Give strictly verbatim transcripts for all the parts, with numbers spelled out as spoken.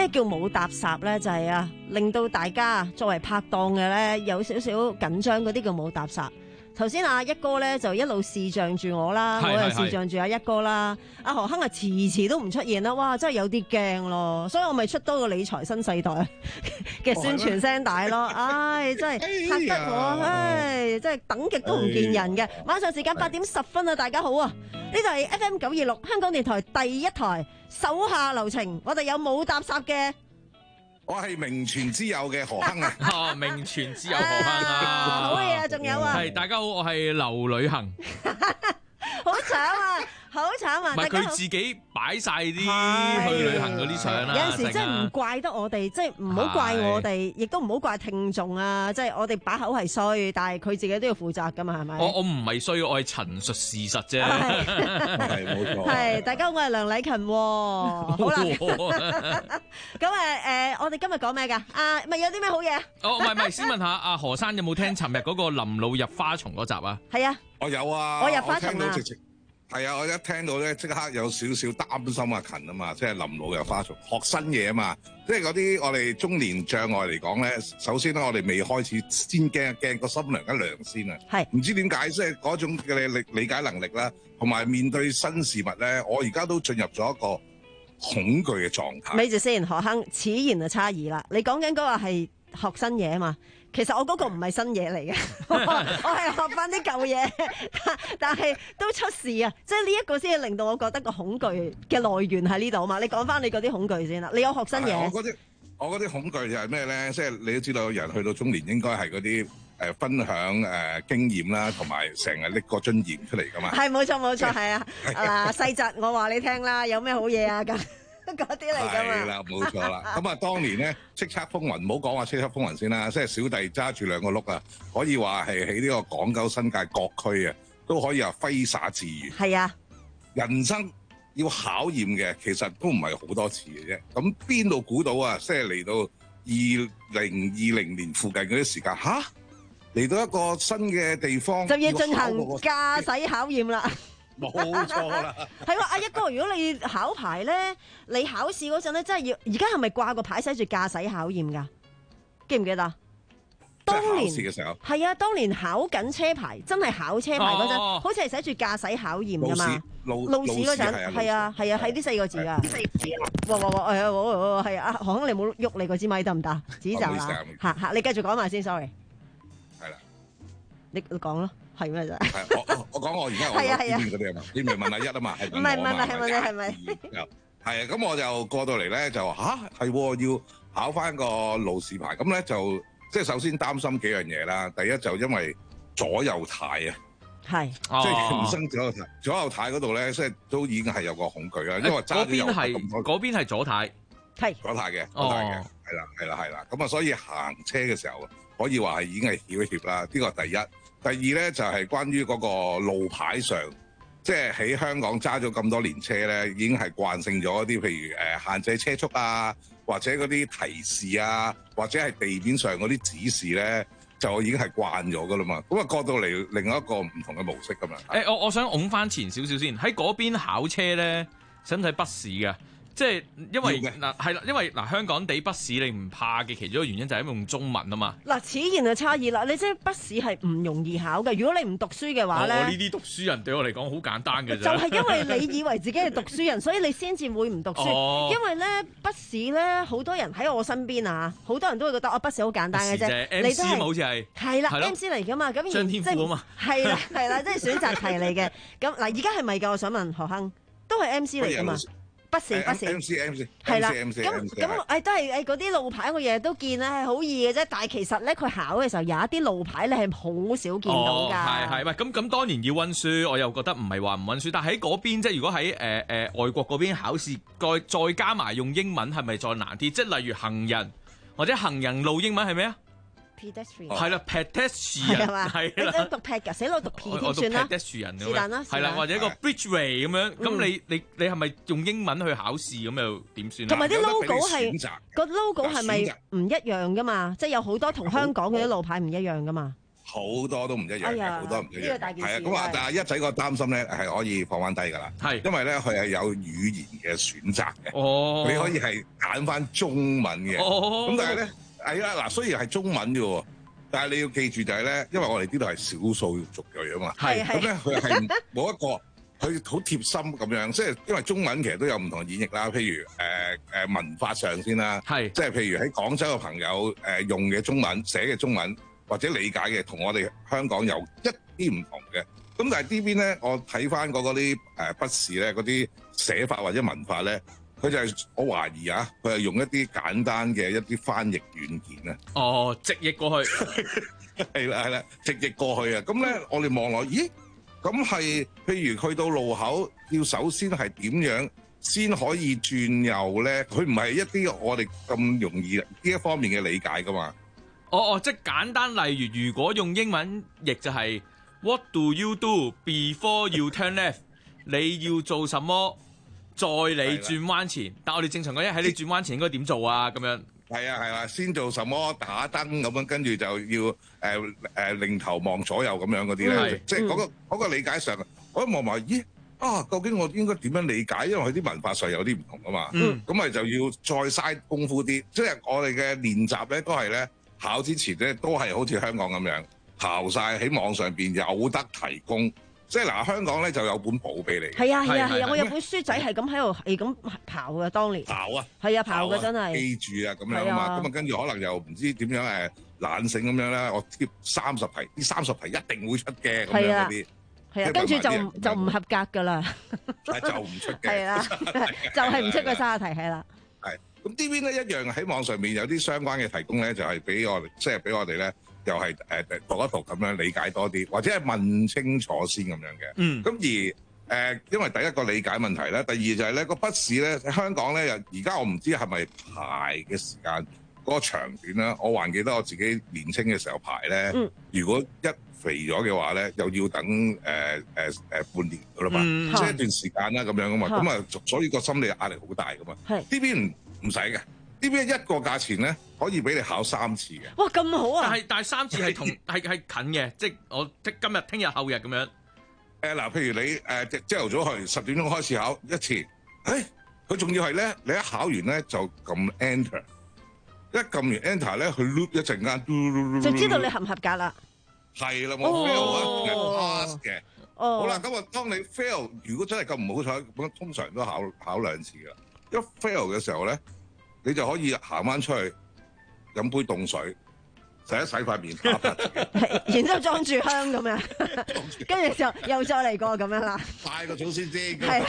咩叫冇搭霎咧？就係、是、啊，令到大家作為拍檔嘅咧有少少緊張嗰啲叫冇搭霎。頭先阿一哥咧就一路視像住我啦，我又視像住阿一哥啦。阿何亨啊，遲遲都唔出現啦，哇！真係有啲驚咯，所以我咪出多個理財新世代嘅宣傳聲帶咯。唉，真係嚇得我，唉，真係等極都唔見人嘅。晚上時間八點十分啊，大家好啊！呢度係 F M 九二六香港電台第一台，手下留情，我哋有冇搭霎嘅。 我係名存之友嘅何亨啊！ 啊，名存之友何亨啊！ 好嘢啊，仲有啊！ 係大家好，我係劉旅行。 好慘啊！好慘啊！ 唔係佢自己擺晒啲去旅行嗰啲相啦。 有陣時真係唔怪得我哋，即係唔好怪我哋，亦都唔好怪聽眾啊！即係我哋把口係衰，但係佢自己都要負責噶嘛，係咪？ 我我唔係衰，我係陳述事實啫。 係冇錯。 係大家好，我係梁禮勤。好啦，咁誒誒，我哋今日講咩㗎？啊，咪有啲咩好嘢？ 哦，唔係唔係，先問下阿何生有冇聽尋日嗰個臨老入花叢嗰集啊？ 係啊， 我有啊， 我入花叢啊。 係啊，我一聽到咧，即刻有少少擔心阿勤啊嘛，即係臨老入花叢，學新嘢啊嘛，即係嗰啲我哋中年障礙嚟講咧，首先咧我哋未開始先驚一驚，個心涼一涼先啊。係，唔知點解即係嗰種嘅理理解能力啦，同埋面對新事物咧，我而家都進入咗一個恐懼嘅狀態。咪住先，何亨，此言就差異啦。你講緊嗰個係學新嘢啊嘛。其實我嗰個唔係新嘢嚟嘅，我係學翻啲舊嘢，但係都出事啊！即係呢一個先係令到我覺得個恐懼嘅來源喺呢度啊嘛！你講翻你嗰啲恐懼先啦，你有學新嘢？我嗰啲我嗰啲恐懼就係咩咧？即係你都知道，人去到中年應該係嗰啲誒分享誒、呃、經驗啦，同埋成日拎個樽鹽出嚟噶嘛。係冇錯冇錯，係啊！嗱，細侄我話你聽啦，有咩好嘢啊咁？嗰啲嚟㗎嘛，係啦，冇錯啦。咁啊，當年咧叱咤風雲，唔好講話叱咤風雲先啦，即係小弟揸住兩個轆啊，可以話係喺呢個港九新界各區啊，都可以話揮灑自如。係啊，人生要考驗嘅，其實都唔係好多次嘅啫。咁邊度估到啊？即係嚟到二零二零年附近嗰啲時間，吓嚟到一個新嘅地方，就要進行駕駛考驗啦。冇錯啦，係喎，阿一哥，如果你考牌咧，你考試嗰陣咧，真係要而家係咪掛個牌寫住駕駛考驗㗎？記唔記得？當年考試嘅時候係啊，當年考緊車牌，真係考車牌嗰陣，哦、好似係寫住駕駛考驗㗎嘛。路路試嗰陣係啊係啊，係呢四個字啊。四個字啊！哇哇哇！係啊，係啊，何亨你冇喐你個支咪得唔得？指就啦，嚇嚇，你繼續講埋先 ，sorry。係啦，你你講咯。係咩啫？係我我講我而家我邊邊嗰啲啊嘛，你咪問阿一啊嘛，係問我啊嘛。唔係唔係係咪係咪？係啊，咁我就過到嚟咧就話吓係要考翻個路試牌，咁咧就即係首先擔心幾樣嘢啦。第一就因為左右軚啊，係即係人生左右軚，左右軚嗰度咧，即係都已經係有個恐懼啦。因為揸咗右咁多，嗰邊係左軚，係左軚嘅，左軚嘅，係啦係啦係啦。咁啊，所以行車嘅時候可以話係已經係曉一曉啦。呢個第一。第二咧就係、是、關於嗰個路牌上，即係喺香港揸咗咁多年車咧，已經係慣性咗一啲，譬如誒、呃、限制車速啊，或者嗰啲提示啊，或者係地面上嗰啲指示咧，就已經係慣咗噶啦嘛。咁啊過到嚟另一個唔同嘅模式噶嘛。誒、欸，我我想拱翻前少少先，喺嗰邊考車咧，使唔使筆試㗎？即係因為嗱係啦，因為嗱香港地筆試你唔怕嘅其中一個原因就係因為用中文啊嘛。嗱，此言就差異啦。你即係筆試係唔容易考嘅。如果你唔讀書嘅話咧，我呢啲讀書人對我嚟講好簡單嘅啫。就係因為你以為自己係讀書人，所以你先至會唔讀書。哦、因為咧筆試咧，好多人喺我身邊啊，好多人都會覺得我筆試好簡單嘅啫。M C 好似係係啦 ，M C 嚟㗎嘛。咁張天賦啊嘛。係啦係啦，即係選擇題嚟嘅。咁嗱，而家係咪㗎？我想問何亨，都係 M C 嚟㗎嘛？筆試筆試 M C M C 係啦，咁咁誒都係誒嗰啲路牌，我日日都見咧，係好易嘅啫。但係其實咧，佢考嘅時候有一啲路牌你係好少見到㗎。係係，喂，咁咁當然要溫書，我又覺得唔係話唔溫書。但係喺嗰邊即係如果喺誒誒外國嗰邊考試，再再加埋用英文，係咪再難啲？即係例如行人或者行人路英文係咩啊？pedestrian 係啦 pedestrian 係啦，你讀 ped 㗎，寫落讀 p 添算啦。pedestrian 是但啦，係啦，或者一個 bridgeway 咁樣，咁你你你係咪用英文去考試咁又點算啊？同埋啲 logo 係個 logo 係咪唔一樣㗎嘛？即係有好多同香港嗰啲路牌唔一樣㗎嘛？ 好多都唔一樣嘅， 哎呀好多唔一樣。 呢個大件事係啊，咁啊係， 但係一仔個擔心咧係可以放翻低㗎啦。 係因為咧佢係有語言嘅選擇嘅， 哦， 你可以係揀翻中文嘅。 哦， 咁但係咧係啊嗱，雖然係中文嘅喎，但係你要記住就係咧，因為我哋呢度係少數族裔啊嘛。 係咁咧佢係冇一個。佢好貼心咁樣，即係因為中文其實都有唔同演繹啦。譬如誒誒、呃、文法上先啦， 係即係譬如喺廣州嘅朋友誒、呃、用嘅中文寫嘅中文或者理解嘅，同我哋香港有一啲唔同嘅。咁但係呢邊咧，我睇翻嗰啲誒筆試咧，嗰啲寫法或者文法咧，佢就係、是、我懷疑啊，佢係用一啲簡單嘅一啲翻譯軟件啊。 哦，直譯過去係啦係啦，直譯過去啊。咁咧我哋望落，咦？咁係，譬如去到路口，要首先係點樣先可以轉右咧？佢唔係一啲我哋咁容易呢一方面嘅理解噶嘛。 哦哦，即係簡單，例如如果用英文譯就係 What do you do before you turn left？ 你要做什麼？在你轉彎前，但我哋正常講，喺你轉彎前應該點做啊？咁樣。 係啊係啊，先做什麼打燈咁樣，跟住就要誒誒擰頭望左右咁樣嗰啲咧， 係即係嗰個嗰個理解上，我一望埋，咦啊，究竟我應該點樣理解？因為佢啲文化上有啲唔同啊嘛。 嗯。 咁咪就要再嘥功夫啲，即係我哋嘅練習咧，都係咧考之前咧，都係好似香港咁樣刨晒喺網上邊有得提供。即係嗱，香港咧就有本簿俾你。 係啊係啊係啊！ 係係我有本書仔係咁喺度係咁刨嘅，當年刨啊！ 係啊刨嘅真係。 記住啊，咁樣啊嘛，咁啊跟住可能又唔知點樣誒懶醒咁樣啦，我貼三十題，呢三十題一定會出嘅咁樣嗰啲， 係啊，跟住就唔就唔合格㗎啦。 係就唔出嘅。 係啦，就係唔出個三十題係啦。 係咁呢邊咧一樣喺網上面有啲相關嘅提供咧，就係俾我哋，即係俾我哋咧。又係誒誒讀一讀咁樣理解多啲，或者係問清楚先咁樣嘅。 嗯。 咁而誒、呃，因為第一個理解問題咧，第二就係咧個筆試咧喺香港咧，而家我唔知係咪排嘅時間嗰個長短啦。我還記得我自己年青嘅時候排咧， 嗯、 如果一肥咗嘅話咧，又要等誒誒誒半年噶啦嘛， 嗯、 即係一段時間啦咁樣噶嘛。咁啊，所以個心理壓力好大噶嘛。 係呢邊唔使嘅。呢邊一個價錢咧，可以俾你考三次嘅。 哇，咁好啊！ 但係但係三次係同係係近嘅，即係我即今日、聽日、後日咁樣。 誒嗱，譬如你誒朝頭早去十點鐘開始考一次，誒佢仲要係咧，你一考完咧就撳 enter，一撳完 enter 咧，佢 loop 一陣間， 就知道你合唔合格啦。 係啦，我 fail 啊，pass 嘅。 哦。 好啦，咁啊，當你 fail，如果真係咁唔好彩，咁通常都考考兩次㗎啦。一 fail 嘅時候咧。你就可以行翻出去飲杯凍水，洗一洗塊面，拍拍自己， 然之後裝住香咁樣，跟住就又再嚟過咁樣啦。 拜個祖先先， 係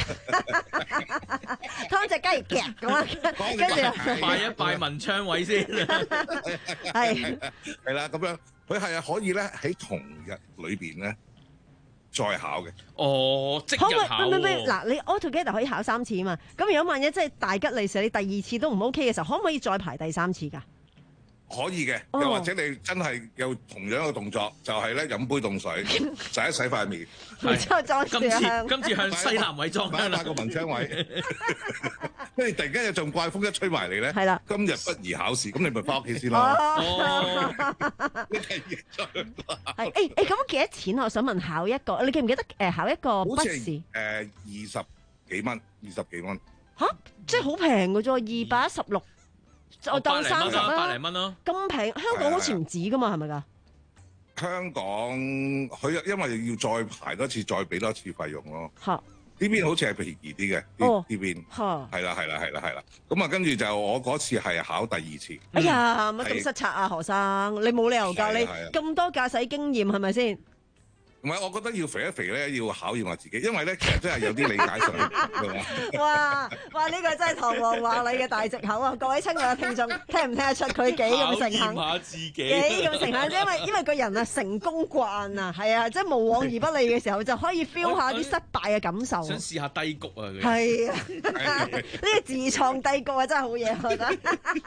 劏隻雞夾咁啊，跟住拜一拜文昌位先。 係係啦，咁樣佢係可以咧喺同日裏邊咧再考嘅。 哦，即日可唔可以？ 考唔唔唔，嗱，你 all together 可以考三次啊嘛。咁如果萬一即係大吉利是，你第二次都唔 OK 嘅時候，可唔可以再排第三次㗎？ 可以嘅， 哦又或者你真係有同樣嘅動作，就係咧飲杯凍水，洗一洗塊面， 然之後裝住今次香。 今次向西南位裝香啦擺個文昌位，跟住突然間有陣怪風一吹埋嚟咧， 係啦， 今日不宜考試，咁你咪翻屋企先咯。 哦， 你係係誒誒，咁幾多錢？我想問考一個，你記唔記得誒考一個好筆試？ 似係誒二十幾蚊，二十幾蚊。 嚇，即係好平嘅啫，二百一十六，我當三十百啦零。蚊咯。 咁平，香港好似唔止噶嘛，係咪㗎？ 香港佢因為要再排多次，再俾多次費用咯。 嚇呢邊好似係便宜啲嘅，呢哦呢邊嚇！ 係啦係啦係啦係啦。咁啊，跟住就我嗰次係考第二次。 哎呀，乜咁係失策啊，何生？你冇理由㗎，你係啊係啊咁多駕駛經驗係咪先？ 唔係，我覺得要肥一肥咧，要考驗下自己，因為咧其實真係有啲理解上係嘛。 哇哇！呢個真係堂皇話你嘅大藉口啊！各位親愛嘅聽眾，聽唔聽得出佢幾咁誠懇？ 考驗下自己。 幾咁誠懇？因為因為個人啊成功慣啊，係啊，即係無往而不利嘅時候就可以 feel 下啲失敗嘅感受。 想試下低谷啊！佢係啊，呢個自創低谷啊，真係好嘢，我覺得。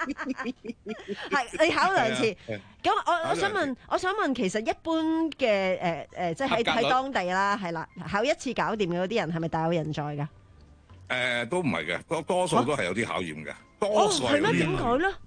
係你考兩次。咁我我想問，我想問，其實一般嘅誒誒，即係喺喺當地啦，係啦，考一次搞掂嘅嗰啲人係咪大有人在㗎？ 誒都唔係嘅，多多數都係有啲考驗嘅， 哦， 多數係咩？ 有啲點解咧？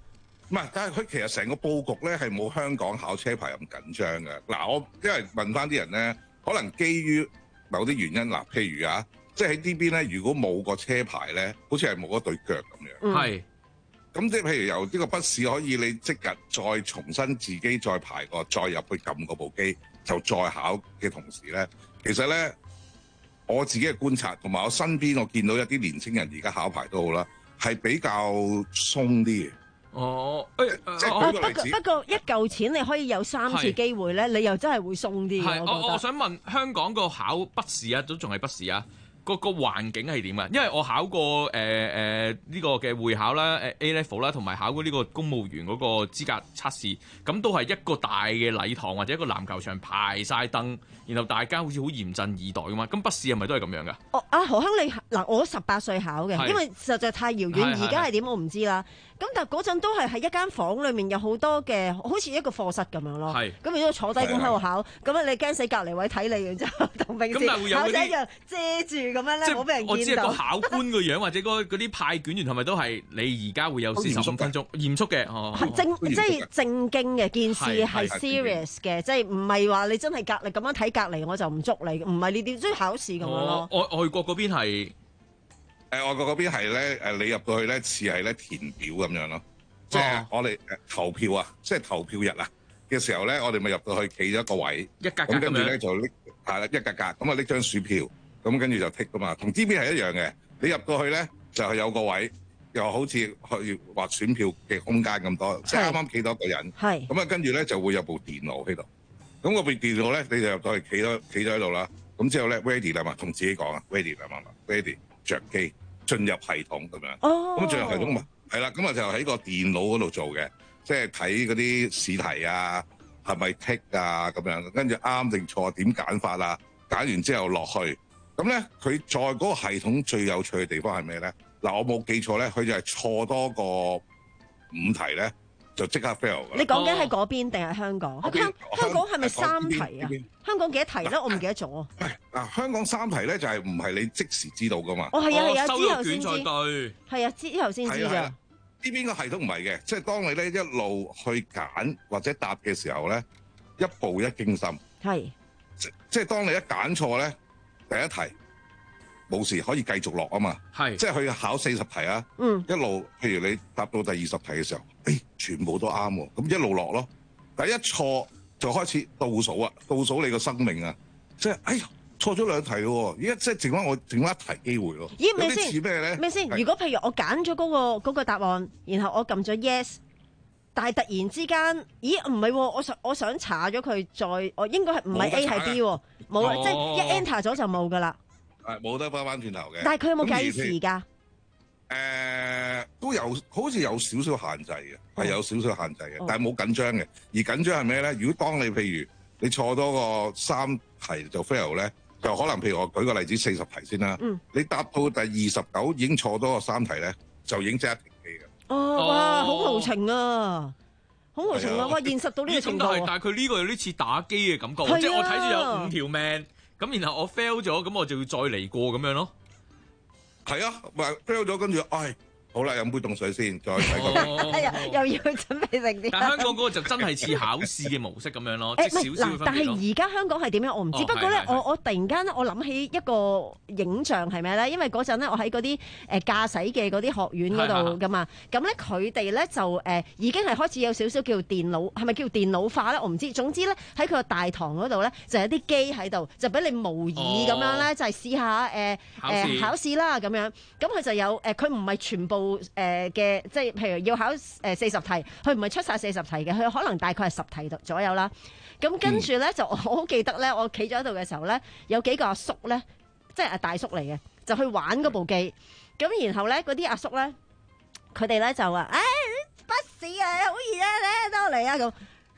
唔係，但係佢其實成個佈局咧係冇香港考車牌咁緊張嘅。嗱，我因為問翻啲人咧，可能基於某啲原因，嗱，譬如啊，即係喺呢邊咧，如果冇個車牌咧，好似係冇一對腳咁樣。 係、 嗯。咁即係譬如由呢個筆試可以你即日再重新自己再排過，再入去撳嗰部機，就再考嘅同時咧，其實咧我自己嘅觀察同埋我身邊我見到一啲年青人而家考牌都好啦，係比較鬆啲嘅。 哦，誒、欸， 即係哦，不舉個例子， 過不過一嚿錢你可以有三次機會咧，你又真係會鬆啲嘅。 係，我我我覺得。 想問香港個考筆試啊，都仲係筆試啊？個個環境係點啊？因為我考過誒誒呢個嘅會考啦，誒 A level 啦，同埋考過呢個公務員嗰個資格測試，咁都係一個大嘅禮堂或者一個籃球場排晒燈，然後大家好似好嚴陣以待噶嘛。咁筆試係咪都係咁樣噶？ 哦，阿何亨你嗱，我十八歲考嘅， 係因為實在太遙遠， 係係而家係點我唔知啦。咁但係嗰陣都係喺一間房裏面有好多嘅，好似一個課室咁樣咯。 係咁如果坐低咁喺度考，咁啊你驚死隔離位睇你，然之後同平時咁但係會有嗰啲考者一樣遮住咁樣咧， 即冇俾人係我知見到。 個考官個樣或者嗰嗰啲派卷員係咪都係你而家會有四十五分鐘嚴肅嘅？哦， 係正即係正經嘅件事係係係 serious 嘅，即係唔係話你真係隔離咁樣睇隔離我就唔捉你，唔係你點中意考試咁樣咯。 外外國嗰邊係誒外國嗰邊係咧誒，你入到去咧似係咧填表咁樣咯，即係我哋誒投票啊，即係投票日啊嘅時候咧，我哋咪入到去企咗一個位， 一格格咁咁跟住咧樣。 就拎係啦一格格，咁啊拎張選票，咁跟住就剔噶嘛，同呢邊係一樣嘅。你入到去咧就係有個位，又好似去畫選票嘅空間咁多，即係啱啱企到一個人， 係咁啊跟住咧就會有部電腦喺度，咁嗰部電腦咧你就入到去企咗企咗喺度啦，咁之後咧 ready 啦嘛，同自己講啊 ready 啦嘛 ready 着機進入系統咁樣， 哦， 咁進入系統嘛係啦，咁啊就喺個電腦嗰度做嘅，即係睇嗰啲試題啊係咪剔啊咁樣，跟住啱定錯點揀法啊，揀完之後落去。咁咧，佢在嗰個系統最有趣嘅地方係咩咧？嗱，我冇記錯咧，佢就係錯多個五題咧，就即刻 fail 㗎啦。 你講緊喺嗰邊定係香港？ 嗰邊香香港係咪三題啊呢邊呢邊？ 香港幾多題咧？我唔記得咗。 喂，嗱，香港三題咧就係唔係你即時知道噶嘛？ 哦，係啊係啊， 收之後先知。 咗卷再對。 係啊，之後先知咋係啊係啊。呢邊個系統唔係嘅，即係當你咧一路去揀或者答嘅時候咧，一步一驚心。 係即即係當你一揀錯咧，第一題冇事可以繼續落啊嘛。 係即係佢考四十題啊。 嗯。 一路，譬如你答到第二十題嘅時候，誒、哎、全部都啱喎，咁一路落咯。第一錯就開始倒數啊，倒數你個生命啊，即係哎呀錯咗兩題咯，而家即係剩翻我剩翻一題機會咯。 咦咪有啲似咩咧？ 咩先？ 係如果譬如我揀咗嗰個嗰個答案，然後我撳咗 yes，但係突然之間，咦唔係喎，我想我想查咗佢再，我應該係唔係 A 係 B 喎？冇啊， 哦即係一 enter 咗就冇噶啦。 係冇得翻翻轉頭嘅。 但係佢有冇咁而計時㗎？ 誒、都有，好似有少少限制嘅，係、 哦有少少限制嘅， 哦但係冇緊張嘅。而緊張係咩咧？如果當你譬如你錯多個三題就 fail 咧，就可能譬如我舉個例子四十題先啦， 嗯你答到第二十九已經錯多個三題咧，就已經即刻停機嘅。 哦，哇， 哦好無情啊！好無情啊！ 係啊哇，現實到呢個咦咁程度啊。 但係但係佢呢個有啲似打機嘅感覺， 係啊即係我睇住有五條命，咁然後我 fail 咗，咁我就要再嚟過咁樣咯。 係啊，咪 fail 咗，跟住唉，好啦，飲杯凍水先，再睇個。 係啊，又要準備定啲。 但係香港嗰個就真係似考試嘅模式咁樣咯，即誒唔係係少少嗱，但係分別咯。 而家香港係點樣我唔知。 哦不過咧係，係我我突然間咧，我諗起一個影像係咩咧？因為嗰陣咧，我喺嗰啲誒駕駛嘅嗰啲學院嗰度噶嘛。咁咧佢哋咧就誒已經係開始有少少叫電腦，係咪叫電腦化咧？我唔知。總之咧喺佢個大堂嗰度咧就有啲機喺度，就俾你模擬咁樣咧，就係試下誒考試誒考試啦咁樣。咁佢就有誒，佢唔係全部誒嘅，即係譬如要考誒四十題，佢唔係出晒四十題嘅，佢可能大概係十題左右啦。咁跟住咧，就我好記得咧，我企咗喺度嘅時候咧，有幾個阿叔咧，即係阿大叔嚟嘅，就去玩嗰部機。咁然後咧，嗰啲阿叔咧，佢哋咧就話：，誒筆試啊，好易啊，咧多嚟啊咁。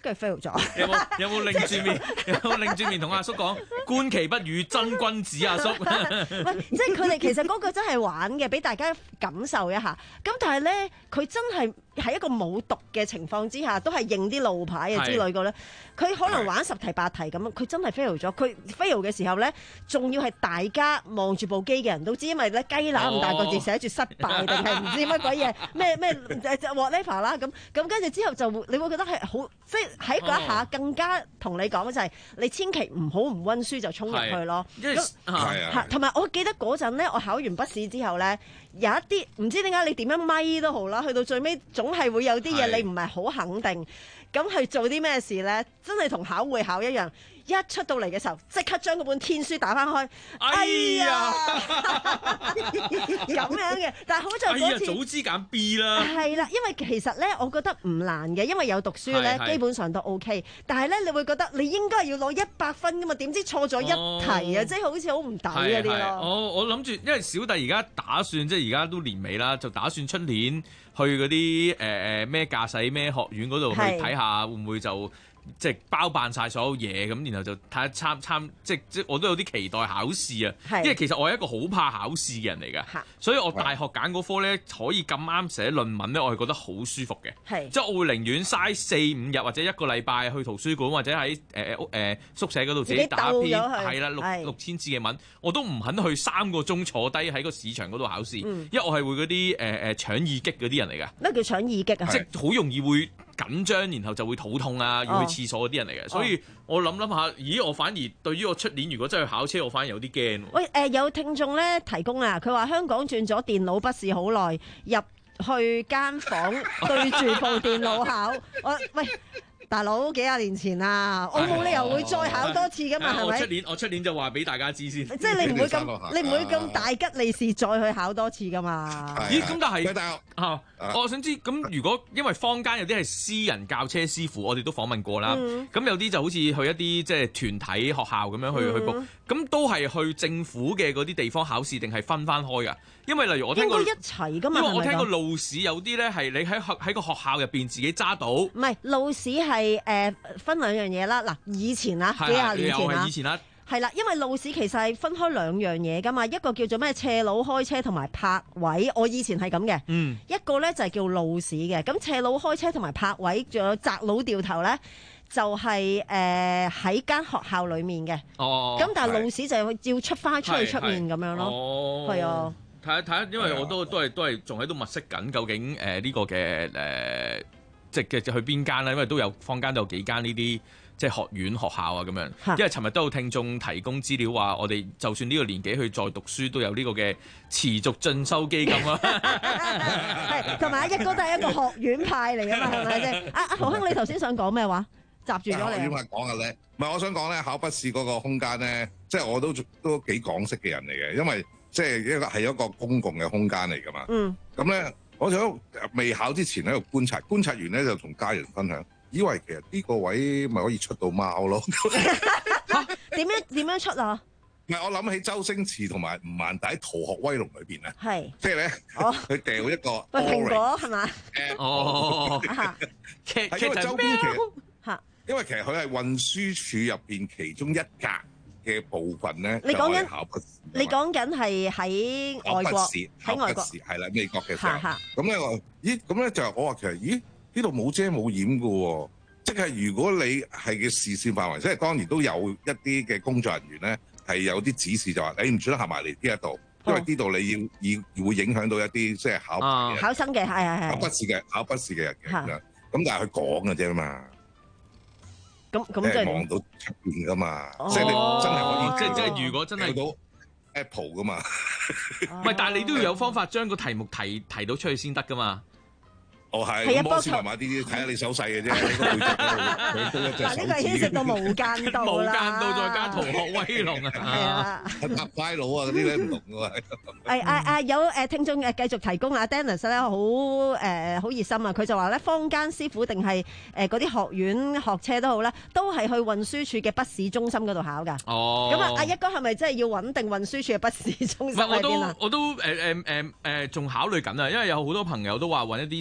跟住 fail 咗。 有冇有冇擰住面？有冇擰住面同阿叔講觀其不語真君子，阿叔？ 喂，即係佢哋其實嗰個真係玩嘅，俾大家感受一下。咁但係咧，佢真係喺一個冇毒嘅情況之下，都係認啲路牌啊之類嘅咧。佢可能玩十題八題咁樣，佢真係 fail 咗。佢 fail 嘅時候咧，仲要係大家望住部機嘅人都知，因為咧雞乸咁大個字寫住失敗定係唔知乜鬼嘢咩咩 whatever 啦咁咁，跟住之後就會你會覺得係好，即係喺嗰一下更加同你講就係你千祈唔好唔温書就衝入去咯。 係啊，同埋我記得嗰陣咧，我考完筆試之後咧，有一啲唔知點解你點樣咪都好啦，去到最尾總係會有啲嘢你唔係好肯定，咁去做啲咩事咧？真係同考會考一樣。一出到嚟嘅時候，即刻將嗰本天書打翻開。哎呀，咁樣嘅，但係好在嗰次、 哎、早知揀 B 啦。 係啦，因為其實咧，我覺得唔難嘅，因為有讀書咧，基本上都 OK。但係咧，你會覺得你應該要攞一百分噶嘛？點知錯咗一題啊！哦、即係好似好唔抵嗰啲咯。 我我諗住，因為小弟而家打算，即係而家都年尾啦，就打算出年去嗰啲誒誒咩駕駛咩學院嗰度去睇下，會唔會就？即係包辦晒所有嘢咁，然後就睇下參參，即即我都有啲期待考試啊！是因為其實我係一個好怕考試嘅人嚟㗎，是所以我大學揀嗰科咧可以咁啱寫論文咧，我係覺得好舒服嘅。是即係我會寧願嘥四五日或者一個禮拜去圖書館或者喺誒屋誒宿舍嗰度自己打篇係啦六是六千字嘅文，我都唔肯去三個鐘坐低喺個市場嗰度考試，嗯、因為我係會嗰啲誒誒腸易激嗰啲人嚟㗎。 咩叫腸易激啊？ 即係好容易會緊張，然後就會肚痛啊，要去廁所嗰啲人嚟嘅，哦、所以我諗諗下，咦，我反而對於我出年如果真係去考車，我反而有啲驚。喂，誒、 呃、有聽眾咧提供啊，佢話香港轉咗電腦筆試好耐，入去間房對住部電腦考，我喂。大佬幾廿年前啊，我冇理由會再考多次噶嘛，係咪？我出年我出年就話俾大家知先。即係你唔會咁，你唔會咁大吉利是再去考多次噶嘛？咦？咁但係啊，我想知咁如果因為坊間有啲係私人教車師傅，我哋都訪問過啦。咁有啲就好似去一啲即係團體學校咁樣去去報，咁都係去政府嘅嗰啲地方考試定係分翻開㗎？因為例如我聽過應該一齊㗎嘛，因為我聽過路試有啲咧係你喺學喺個學校入邊自己揸到，唔係路試係。係誒、呃、分兩樣嘢啦，嗱以前啊，幾廿年前啊，以前啊，係啦，因為路試其實係分開兩樣嘢噶嘛，一個叫做咩斜路開車同埋泊位，我以前係咁嘅，嗯，一個咧就係叫路試嘅，咁斜路開車同埋泊位，仲有窄路掉頭咧，就係誒喺間學校裡面嘅，哦，咁但係路試就係要出翻出去出面咁樣咯，哦，係啊，睇下睇下，因為我都都係都係仲喺度物色緊，究竟誒呢、呃這個嘅誒。呃即嘅去邊間咧？因為都有坊間都有幾間呢啲即係學院學校啊咁樣。因為尋日都有聽眾提供資料話，我哋就算呢個年紀去再讀書，都有呢個嘅持續進修基金啊。係，同埋阿一哥都係一個學院派嚟㗎嘛，係咪先？阿阿豪兄，你頭先想講咩話？閘住咗你。學院派講嘅咧，唔係我想講咧，考筆試嗰個空間咧，即係我都都幾港式嘅人嚟嘅，因為即係一個係一個公共嘅空間嚟㗎嘛。嗯。咁咧。我想未考之前喺度觀察，觀察完咧就同家人分享，以為其實呢個位咪可以出到貓咯。點樣點樣出啊？唔係我諗起周星馳同埋吳孟達喺《逃學威龍》裏邊咧，係即係咧，佢掉一個蘋果係嘛？哦，係因為周邊其實嚇，因為其實佢係運輸署入邊其中一格嘅部分咧，你講緊考筆試，你講緊係喺外國，喺外國係啦，美國嘅時候，咁咧我咦咁咧就我話其實咦呢度冇遮冇掩嘅喎，即係如果你係嘅視線範圍，即係當然都有一啲嘅工作人員咧係有啲指示就話你唔准行埋嚟呢一度，因為呢度你要要會影響到一啲即係考考生嘅係係係考筆試嘅考筆試嘅人嘅咁樣，咁但係佢講嘅啫嘛。咁咁即係望到出邊噶嘛，即係你真係可以，即係即係如果真係到 Apple 噶嘛，唔係，但係你都要有方法將個題目提提到出去先得噶嘛。哦係，摩斯密碼啲啲睇下你手勢嘅啫，喺個背脊嗰度舉高一隻手指。嗱呢個牽涉到無間道啦，無間道再加逃學威龍啊，係啊，搭快佬啊嗰啲咧唔同嘅喎。誒誒誒有誒聽眾誒繼續提供啊 Dennis 咧好誒好熱心啊，佢就話咧坊間師傅定係誒嗰啲學院學車都好啦，都係去運輸署嘅筆試中心嗰度考㗎。哦，咁啊阿一哥係咪真係要穩定運輸署嘅筆試中心喺邊啊？我都我都誒誒誒誒仲考慮緊啊，因為有好多朋友都話揾一啲私人嘅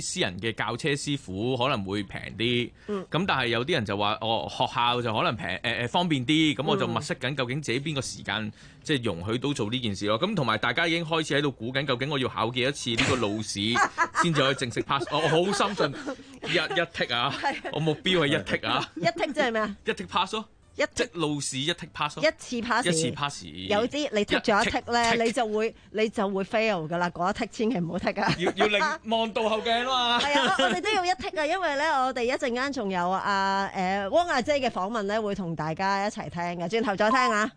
嘅教車師傅可能會平啲。咁、 嗯、 但係有啲人就話，哦，學校就可能平誒誒方便啲。咁我就物色緊究竟自己邊個時間即係容許到做呢件事咯。咁同埋大家已經開始喺度估緊，究竟我要考幾多次呢個路試先至可以正式 pass。我好深信一一剔啊，我目標係一剔啊， 一剔即係咩啊？ 一剔 pass 咯。一剔路試一剔 pass， 一次 pass， 一次 pass， 有啲你剔咗一剔咧，你就會你就會 fail 噶啦，嗰一剔千祈唔好剔啊！ 要要令望到後鏡啊嘛！ 係啊，我哋都要一剔啊，因為咧我哋一陣間仲有阿誒汪阿姐嘅訪問咧，會同大家一齊聽嘅，轉頭再聽啊！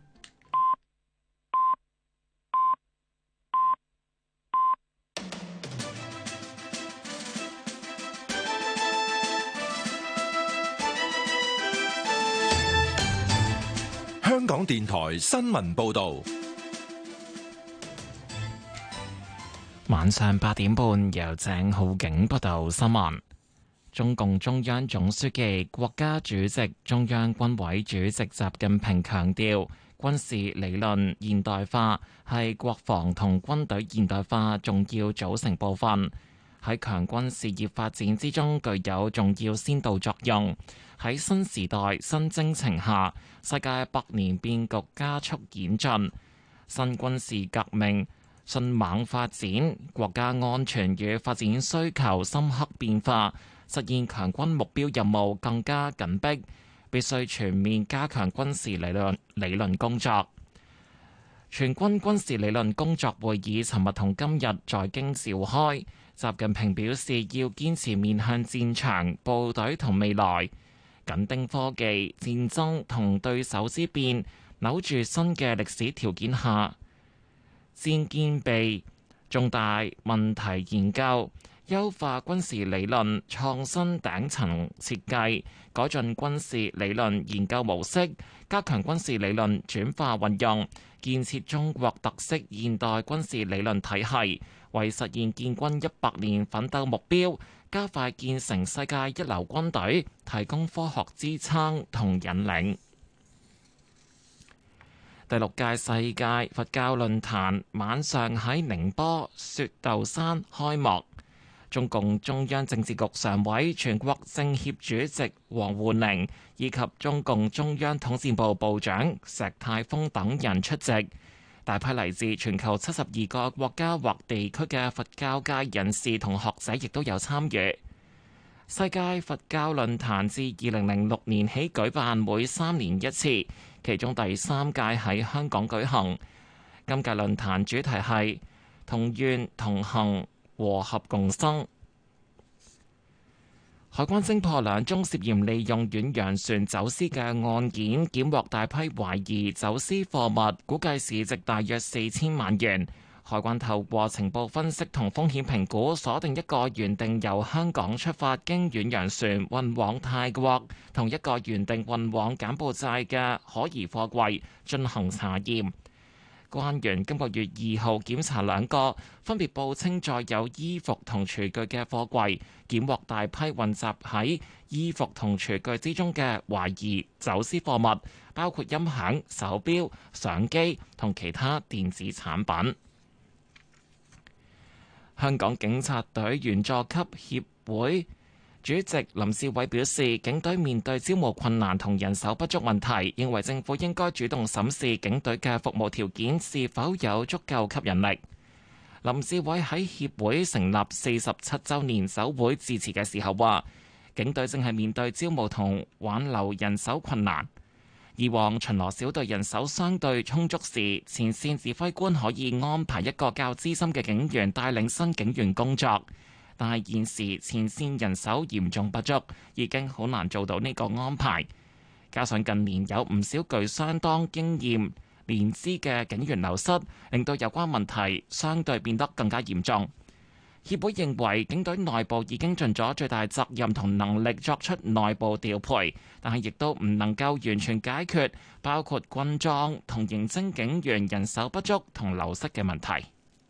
香港電台新聞報道， 晚上八點半由鄭浩景報道新聞。中共中央總書記、國家主席、中央軍委主席習近平強調，軍事理論現代化係國防同軍隊現代化重要組成部分，喺強軍事業發展之中具有重要先導作用。喺新時代新征程下，世界百年變局加速演進，新軍事革命迅猛發展，國家安全與發展需求深刻變化，實現強軍目標任務更加緊迫，必須全面加強軍事理論理論工作。全軍軍事理論工作會議尋日同今日在京召開，習近平表示要堅持面向戰場、部隊同未來，緊盯科技、戰爭同對手之變，扭住新嘅歷史條件下戰兼備重大問題研究，優化軍事理論，創新頂層設計，改進軍事理論研究模式，加強軍事理論轉化運用，建設中國特色現代軍事理論體系，為實現建軍一百年奮鬥目標，加快建成世界一流軍隊提供科學支撐同引領。第六屆世界佛教論壇晚上喺寧波雪竇山開幕，中共中央政治局常委、全國政協主席王滬寧以及中共中央統戰部部長石泰峰等人出席。大批嚟自全球七十二個國家或地區嘅佛教界人士同學者亦都有參與。世界佛教論壇自二零零六年起舉辦，每三年一次，其中第三屆喺香港舉行。今屆論壇主題係同願同行，和合共生。海關偵破兩宗涉嫌利用遠洋船走私嘅案件，檢獲大批懷疑走私貨物，估計市值大約四千萬元。海關透過情報分析同風險評估，鎖定一個原定由香港出發經遠洋船運往泰國，同一個原定運往柬埔寨嘅可疑貨櫃進行查驗。關員今個月二號檢查兩個分別報稱載有衣服同廚具嘅貨櫃，檢獲大批混雜喺衣服同廚具之中嘅懷疑走私貨物，包括音響、手錶、相機同其他電子產品。香港警察隊員佐級協會主席林志偉表示，警隊面對招募困難同人手不足問題，認為政府應該主動審視警隊嘅服務條件是否有足夠吸引力。林志偉喺協會成立四十七週年酒會致辭嘅時候話，警隊正係面對招募同挽留人手困難。以往巡邏小隊人手相對充足時，前線指揮官可以安排一個較資深嘅警員帶領新警員工作。但係現時前線人手嚴重不足，已經好難做到呢個安排。加上近年有唔少具相當經驗、年資嘅警員流失，令到有關問題相對變得更加嚴重。協會認為警隊內部已經盡咗最大責任同能力作出內部調配，但係亦都唔能夠完全解決包括軍裝同刑偵警員人手不足同流失嘅問題。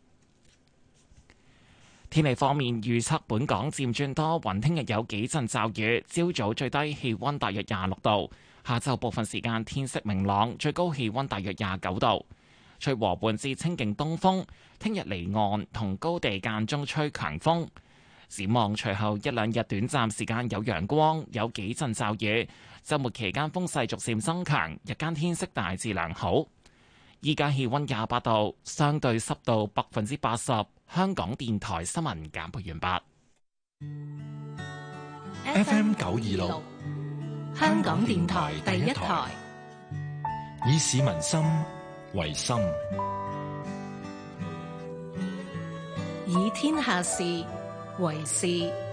天氣方面預測，本港漸轉多雲，聽日有幾陣驟雨，朝早最低氣溫大約廿六度，下晝部分時間天色明朗，最高氣溫大約廿九度，吹和緩至清勁東風。聽日離岸同高地間中吹強風。 展望隨後一兩日短暫時間有陽光，有幾陣驟雨。週末期間風勢逐漸增強，日間天色大致良好。依家氣溫廿八度，相對濕度百分之八十。香港電台新聞簡報完畢。 F M 九二六， 香港電台第一台， 以市民心為心， 以天下事為事。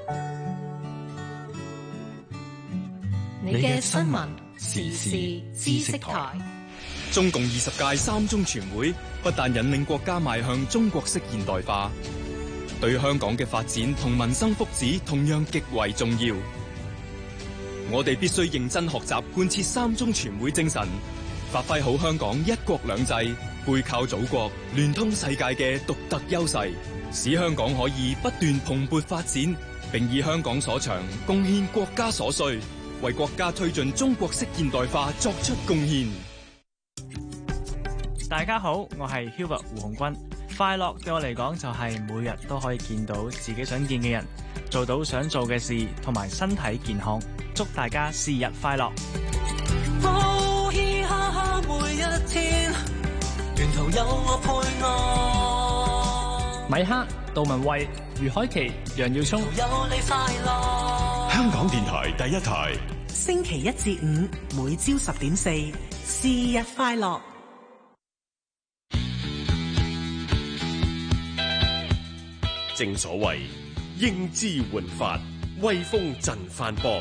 你嘅新聞時事知識台。 中共二十屆三中全會不但引領國家邁向中國式現代化，對香港嘅發展同民生福祉同樣極為重要。我哋必須認真學習貫徹三中全會精神，發揮好香港一國兩制、背靠祖國、聯通世界嘅獨特優勢，使香港可以不斷蓬勃發展，並以香港所長貢獻國家所需，為國家推進中國式現代化作出貢獻。 大家好，我係 Hubert 胡鴻鈞。快樂對我嚟講就係每日都可以見到自己想見嘅人，做到想做嘅事，同埋身體健康。祝大家是日快樂！ 嘻哈哈每一天，沿途有我配我。 米克、杜文蔚、余凱琪、楊耀聰。 有你快樂。 香港電台第一台， 星期一至五每朝十點四，是日快樂。 正所謂英姿煥發，威風震翻波。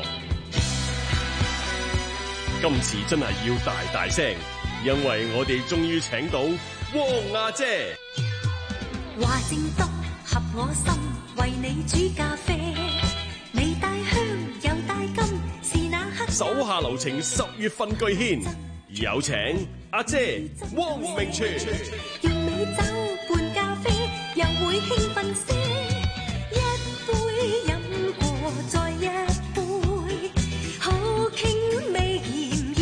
今次真係要大大聲，因為我哋終於請到汪阿姐。 話正多合我心，為你煮咖啡，你帶香又帶金，是那刻手下留情，十月份巨獻，有請阿姐汪明荃。 讓你走半咖啡，又會興奮些，一杯飲過再一杯，好傾味鹽嘢。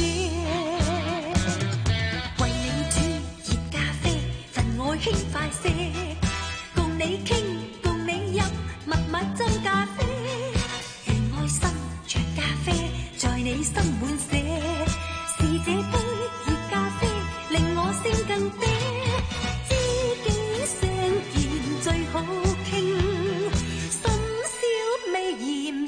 為你煮熱咖啡，份愛輕快些，共你傾共你飲，密密斟咖啡，願愛心像咖啡，在你心滿瀉，是這杯熱咖啡令我聲更嗲。最好傾，深宵味鹽嘢。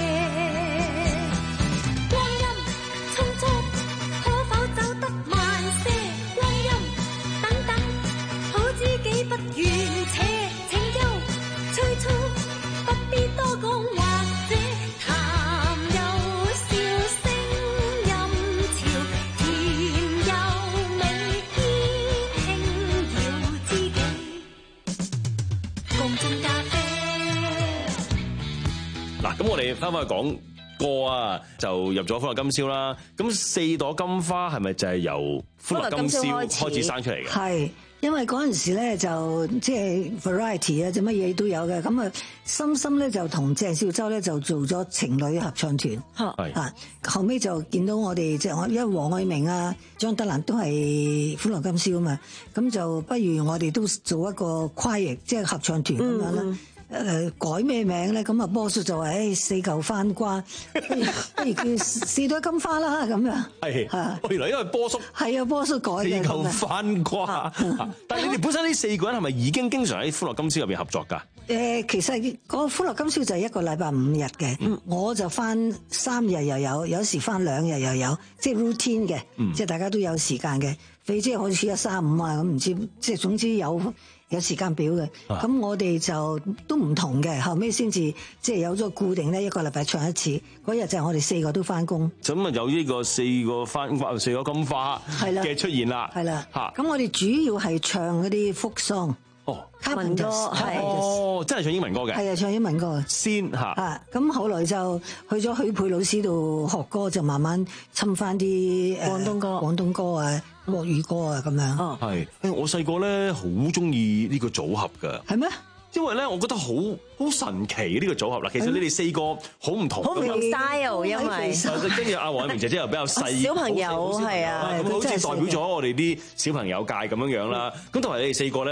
光陰匆匆，可否走得慢些？光陰等等，好知己不願且情憂催促，不必多講或者談有笑聲音潮，甜又美兼輕搖知己。 嗱，咁我哋翻返去講歌啊，就入咗歡樂今宵啦。咁四朵金花係咪就係由歡樂今宵開始生出嚟嘅？ 係，因為嗰陣時咧就即係 variety 啊，即乜嘢都有嘅。咁啊，深深咧就同鄭少秋咧就做咗情侶合唱團。係啊，後尾就見到我哋即係我，因為黃愛明啊、張德蘭都係歡樂今宵啊嘛，咁就不如我哋都做一個跨域即係合唱團咁樣啦。嗯誒改咩名咧？咁啊，波叔就話：誒四嚿番瓜，不如不如叫四朵金花啦咁樣。係啊， 原來因為波叔係啊，波叔改嘅。 四嚿番瓜，但係你哋本身呢四個人係咪已經經常喺歡樂今宵入邊合作㗎？ 誒，其實嗰個歡樂今宵就係一個禮拜五日嘅，嗯、我就翻三日又有，有時翻兩日又有，即係 routine 嘅，嗯、即係大家都有時間嘅。肥姐好似一三五啊咁，唔知即係總之有。有時間表嘅，咁、啊、我哋就都唔同嘅，後尾先至即係有咗固定咧，一個禮拜唱一次。嗰日就係我哋四個都翻工。 咁啊有呢個四個番花、四個金花嘅出現啦。 係啦，嚇。咁我哋主要係唱嗰啲福桑。哦， 民歌係。 哦，真係唱英文歌嘅。 係啊，唱英文歌。 先嚇。 啊，咁後來就去咗許佩老師度學歌，就慢慢侵翻啲廣東歌、 廣東歌啊。國語歌啊咁樣， 係、哦，我細個咧好中意呢個組合噶， 係咩？ 因為咧，我覺得好好神奇呢個組合啦。其實你哋四個好唔同， 好唔同 style，因為跟住阿黃愛明姐姐又比較細小朋友係啊， 咁好似代表咗我哋啲小朋友界咁樣樣啦。咁同埋你哋四個咧，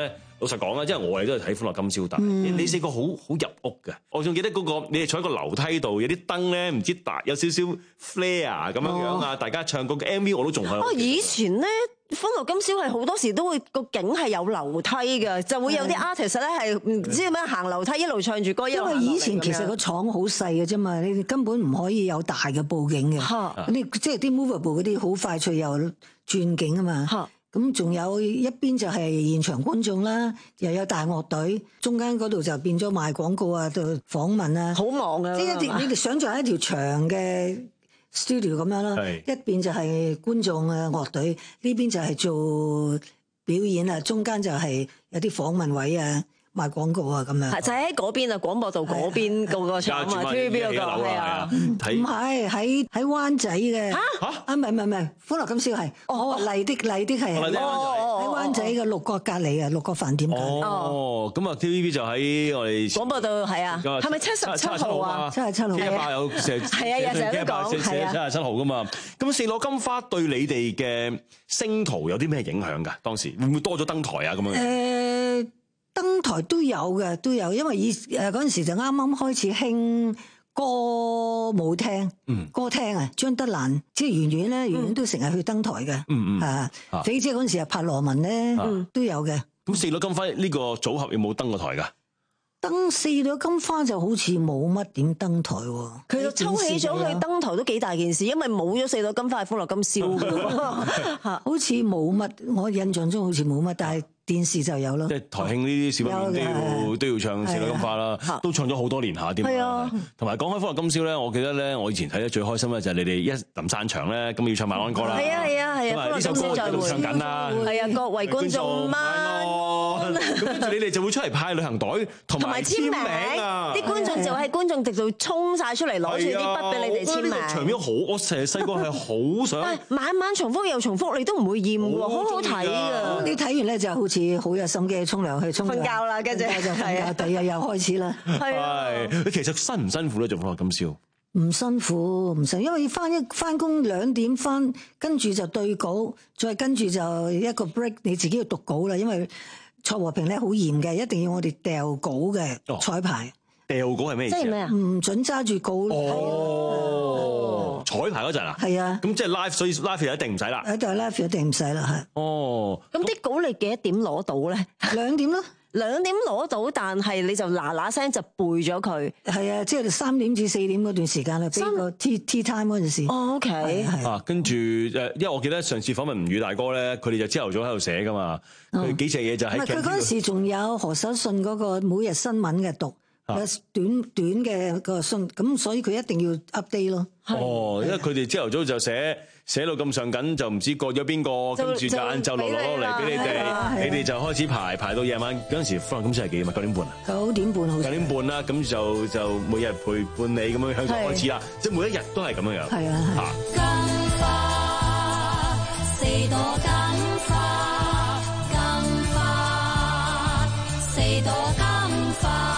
老實講啦，即係我哋都係睇《歡樂今宵》，但係你四個好好入屋嘅。我仲記得嗰、嗰個你哋坐喺個樓梯度，有啲燈咧，唔知大有少少 flare 咁樣樣啊！哦、大家唱歌嘅 M V 我都仲係。 哦，以前咧《歡樂今宵》係好多時都會個景係有樓梯嘅，就會有啲 artist 咧係唔知點樣行樓梯一路唱住歌一路。 因為以前其實個廠好細嘅啫嘛，你根本唔可以有大嘅佈景嘅。你即係啲 movable 嗰啲好快脆又轉景啊嘛。咁仲有一邊就係現場觀眾啦，又有大樂隊，中間嗰度就變咗賣廣告啊，度訪問啊， 好忙啊！ 即係一條你哋想象一條長嘅 studio 咁樣啦，一邊就係觀眾啊樂隊，呢邊就係做表演啊，中間就係有啲訪問位啊。賣廣告啊咁樣， 就喺嗰邊啊，廣播道嗰邊個個場啊 ，T V B 嗰個係啊， 唔係喺喺灣仔嘅嚇啊，唔係唔係唔係，歡樂今宵係哦麗的麗的係喺灣仔嘅六角隔離啊，六角飯店隔離哦，咁啊 T V B 就喺我哋廣播道係啊，係咪七十七號啊？ 七十七號， 一百有成係啊，成日都講係啊， 七十七號噶嘛。咁四朵金花對你哋嘅星途有啲咩影響㗎？當時會唔會多咗登台啊？咁樣誒。登台都有嘅，都有，因為以誒嗰陣時就啱啱開始興歌舞廳，嗯、歌廳啊，張德蘭即係圓圓咧，圓圓都成日去登台嘅， 嗯嗯， 啊，肥姐嗰陣時啊，拍羅文咧，嗯、都有嘅。 咁四朵金花呢個組合有冇登過台㗎？ 登四朵金花就好似冇乜點登台喎， 佢就抽起咗佢登台都幾大件事，因為冇咗四朵金花係歡樂今宵嘅， 好似冇乜，我印象中好似冇乜，但係。電視就有咯， 即係台慶呢啲小品都要都要唱四朵金花啦，都唱咗好多年下添。係啊，同埋講開歡樂今宵咧，我記得咧，我以前睇得最開心咧就係你哋一臨散場咧，咁要唱晚安歌啦。 係啊係啊係啊， 呢首歌喺度唱緊啦。 係啊，各位觀眾晚安。 咁跟住你哋就會出嚟派旅行袋同埋簽名啊！ 啲觀眾就喺觀眾席度衝晒出嚟攞住啲筆俾你哋簽名。 場面好，我成日細個係好想。 晚晚重複又重複，你都唔會厭喎，好好睇㗎。 你睇完咧就好似好有心機，沖涼去沖涼。 瞓覺啦，跟住就瞓覺，第二日又開始啦。 係啊， 其實辛唔辛苦咧？做歡樂今宵唔辛苦，唔辛苦，因為翻一翻工兩點翻，跟住就對稿，再跟住就一個 break，你自己要讀稿啦。因為蔡和平咧好嚴嘅，一定要我哋掉稿嘅彩排。 掉稿係咩意思？ 即係咩啊？ 唔準揸住稿。 哦，彩排嗰陣啊？ 係啊。 咁即係 live，所以 live 就一定唔使啦。 一定 live 一定唔使啦，係。 哦。 咁啲稿你幾多點攞到咧？ 兩點咯。 兩點攞到，但係你就嗱嗱聲就背咗佢。 係啊，即係三點至四點嗰段時間啦，俾個 tea tea time 嗰陣時。 哦 OK。 啊，跟住誒，因為我記得上次訪問吳宇大哥咧，佢哋就朝頭早喺度寫噶嘛，佢幾隻嘢就喺。 佢嗰陣時仲有何守信嗰個每日新聞嘅讀。有短短嘅個信，咁所以佢一定要 update 咯。 哦，因為佢哋朝頭早就寫寫到咁上緊，就唔知過咗邊個，跟住就晏晝落落落嚟俾你哋，你哋就開始排排到夜晚嗰陣時，歡樂今宵係幾點啊？九點半啊？ 九點半好。九點半啦，咁就就每日陪伴你咁樣向上開始啦，即係每一日都係咁樣樣。 係啊。 金花四朵金花，金花四朵金花。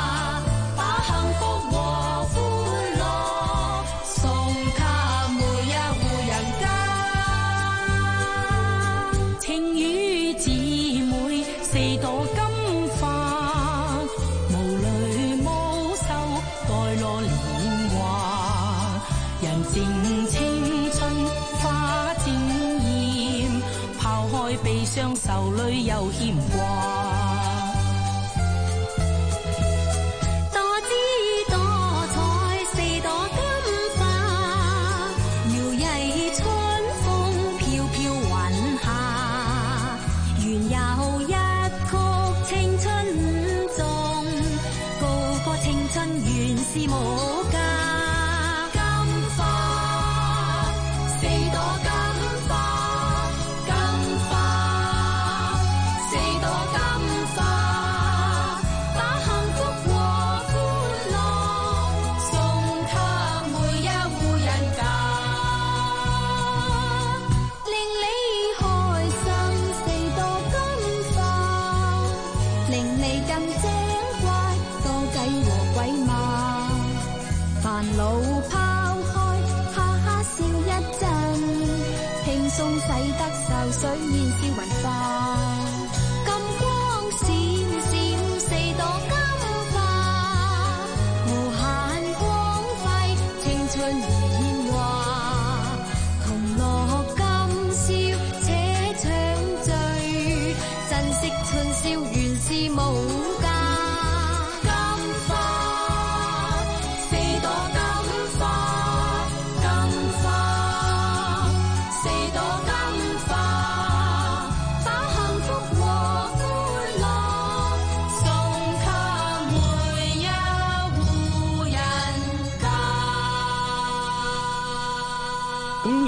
雙手裏有牽掛，多姿多彩四朵金花，搖曳春風飄飄雲下，願有一曲青春頌，高歌青春原是無價。送洗得愁水，煙消雲化，金光閃。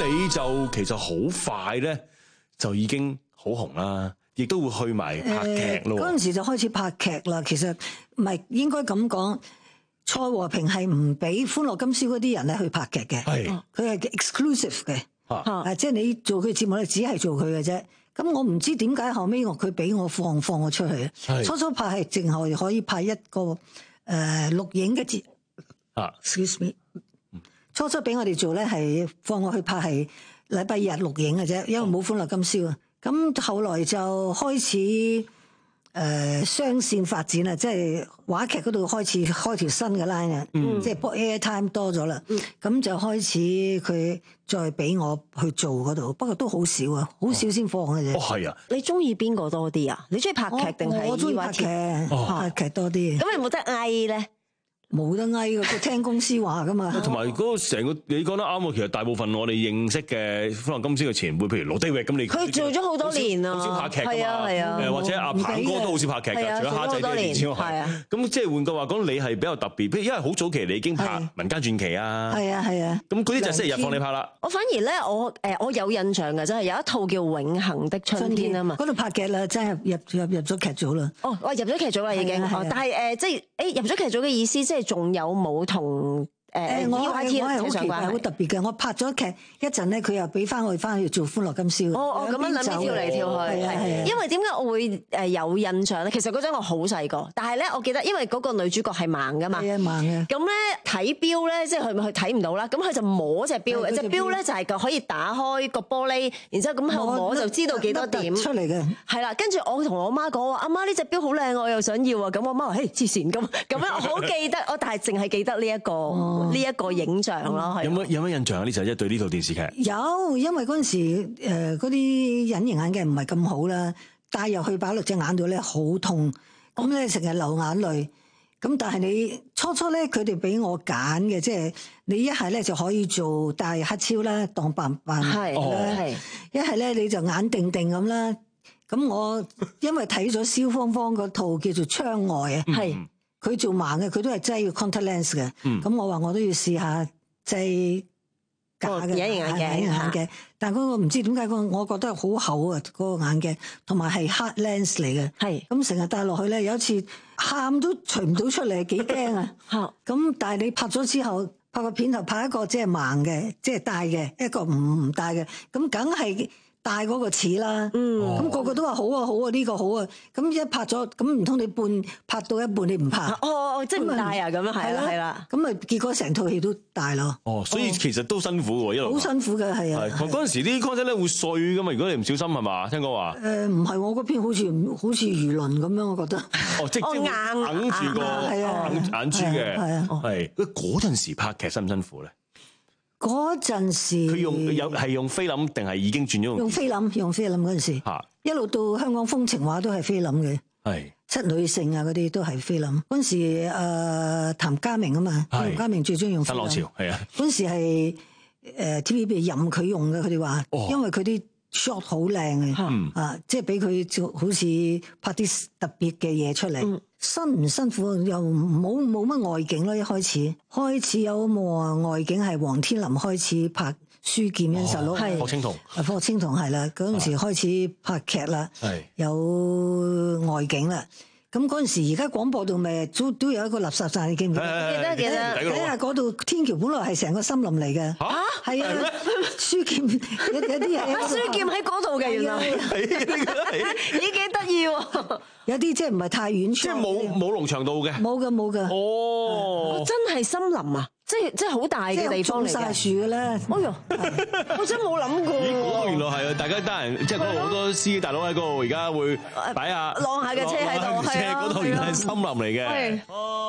你就其實好快咧，就已經好紅啦，亦都會去埋拍劇咯。 嗰陣、呃、時就開始拍劇啦。其實唔係應該咁講，蔡和平係唔俾歡樂今宵嗰啲人咧去拍劇嘅，係佢係 exclusive 嘅，啊，即係你做佢節目咧，只係做佢嘅啫。咁我唔知點解後尾我佢俾我放放我出去，初初拍係淨係可以拍一個誒、呃、錄影嘅節啊 ，excuse me，初初俾我哋做咧係放我去拍係禮拜日錄影嘅啫，因為冇歡樂今宵啊。咁後來就開始。誒雙線發展啊，即係話劇嗰度開始開條新嘅 line 啊，嗯、即係 air time 多咗啦，咁、嗯、就開始佢再俾我去做嗰度，不過都好少啊，好少先放嘅啫。 哦，係啊！ 你中意邊個多啲啊？你中意拍劇定係？ 我中意拍劇，拍劇多啲。 咁有冇得嗌咧？ 冇得嗌嘅，聽公司話噶嘛。 同埋嗰個成個你講得啱喎，其實大部分我哋認識嘅歡樂今宵嘅前輩，譬如羅低域咁，你佢做咗好多年啊， 好少拍劇㗎嘛。係啊係啊， 誒或者阿鵬哥都好少拍劇㗎，除咗蝦仔啲年之外。係啊。咁即係換句話講，你係比較特別，譬如因為好早期你已經拍民間傳奇啊。 係啊係啊。 咁嗰啲就星期日放你拍啦。 我反而咧，我誒我有印象嘅，真係有一套叫《永恆的春天》啊嘛。 嗰度拍劇啦，真係入入入咗劇組啦。 哦，我入咗劇組啦已經。但係誒，即係誒入咗劇組嘅意思，即係仲有冇同誒？我係我係好奇怪，好特別嘅。我拍咗劇一陣咧，佢又俾翻我翻去做歡樂今宵。哦哦，咁樣諗住跳嚟跳去，係係。因為點解我會誒有印象咧？其實嗰陣我好細個，但係咧我記得，因為嗰個女主角係盲噶嘛。係啊，盲嘅。咁咧睇錶咧，即係佢佢睇唔到啦。咁佢就摸隻錶，隻錶咧就係可以打開個玻璃，然之後咁佢摸就知道幾多點出嚟嘅。係啦，跟住我同我媽講話：阿媽呢隻錶好靚，我又想要啊！咁我媽話：嘿，黐線咁咁樣，我好記得，我但係淨係記得呢一個。呢一個影像咯， 有乜有乜印象啊？呢就係對呢套電視劇有，因為嗰陣時誒嗰啲隱形眼鏡唔係咁好啦，戴入去擺落隻眼度咧好痛，咁咧成日流眼淚。咁但係你初初咧，佢哋俾我揀嘅，即係你一係咧就可以做戴黑超啦，當扮扮係啦，一係咧你就眼定定咁啦。咁我因為睇咗蕭芳芳嗰套叫做《窗外》啊，係。佢做盲嘅，佢都係擠個 contact lens 嘅。咁、嗯、我話我都要試下擠假嘅隱形眼鏡。隱形眼鏡，但係嗰個唔知點解個，我覺得好厚啊！嗰、嗰個眼鏡，同埋係 hard lens 嚟嘅。係咁成日戴落去咧，有一次喊都除唔到出嚟，幾驚啊！咁但係你拍咗之後，拍個片頭拍一個即係盲嘅，即係戴嘅，一個唔唔戴嘅，咁梗係。大嗰個似啦，咁、嗯、個個都話好啊好啊呢、呢個好啊，咁一拍咗，咁唔通你半拍到一半你唔拍？ 哦，即係唔大啊咁樣係啦係啦， 咁咪結果成套戲都大咯。 哦，所以其實都辛苦喎，一路。好辛苦嘅係啊。 係嗰陣時啲 concept 咧會碎噶嘛，如果你唔小心係嘛？聽講話。 誒唔係，我嗰邊好似好似魚鱗咁樣，我覺得。 哦，即係硬硬住個眼珠嘅。係啊。係嗰陣時拍劇辛唔辛苦咧？ 嗰陣時， 佢用有係用菲林定係已經轉咗用？ 用菲林，用菲林嗰陣時，一路到香港風情畫都係菲林嘅。係七女性啊，嗰啲都係菲林。嗰陣時誒，譚家明啊嘛，譚家明最中意用菲林。新浪潮係啊。嗰陣時係誒 T V B 任佢用嘅，佢哋話，因為佢啲 shot 好靚嘅，啊，即係俾佢就好似拍啲特別嘅嘢出嚟。辛唔辛苦又冇冇乜外景咯，一開始開始有冇外景係黃天林開始拍書劍恩仇錄，係霍青桐，霍青桐係啦，嗰陣時開始拍劇啦，係有外景啦。咁嗰陣時而家廣播度咪都都有一個垃圾站，你記唔記得？記得記得。睇下嗰度天橋本來係成個森林嚟嘅，嚇係啊！書劍有有啲嘢， 書劍喺嗰度嘅原來，咦幾得意喎！ 有啲即係唔係太遠處， 即係冇冇農場道嘅， 冇嘅冇嘅。 哦， 真係森林啊！即係即係好大嘅地方嚟嘅， 種曬樹嘅咧。哎呦，我真冇諗過。 咦，嗰度原來係啊！大家得閒，即係嗰度好多司機大佬喺嗰度，而家會擺下晾下嘅車喺度， 車嗰度原來係森林嚟嘅。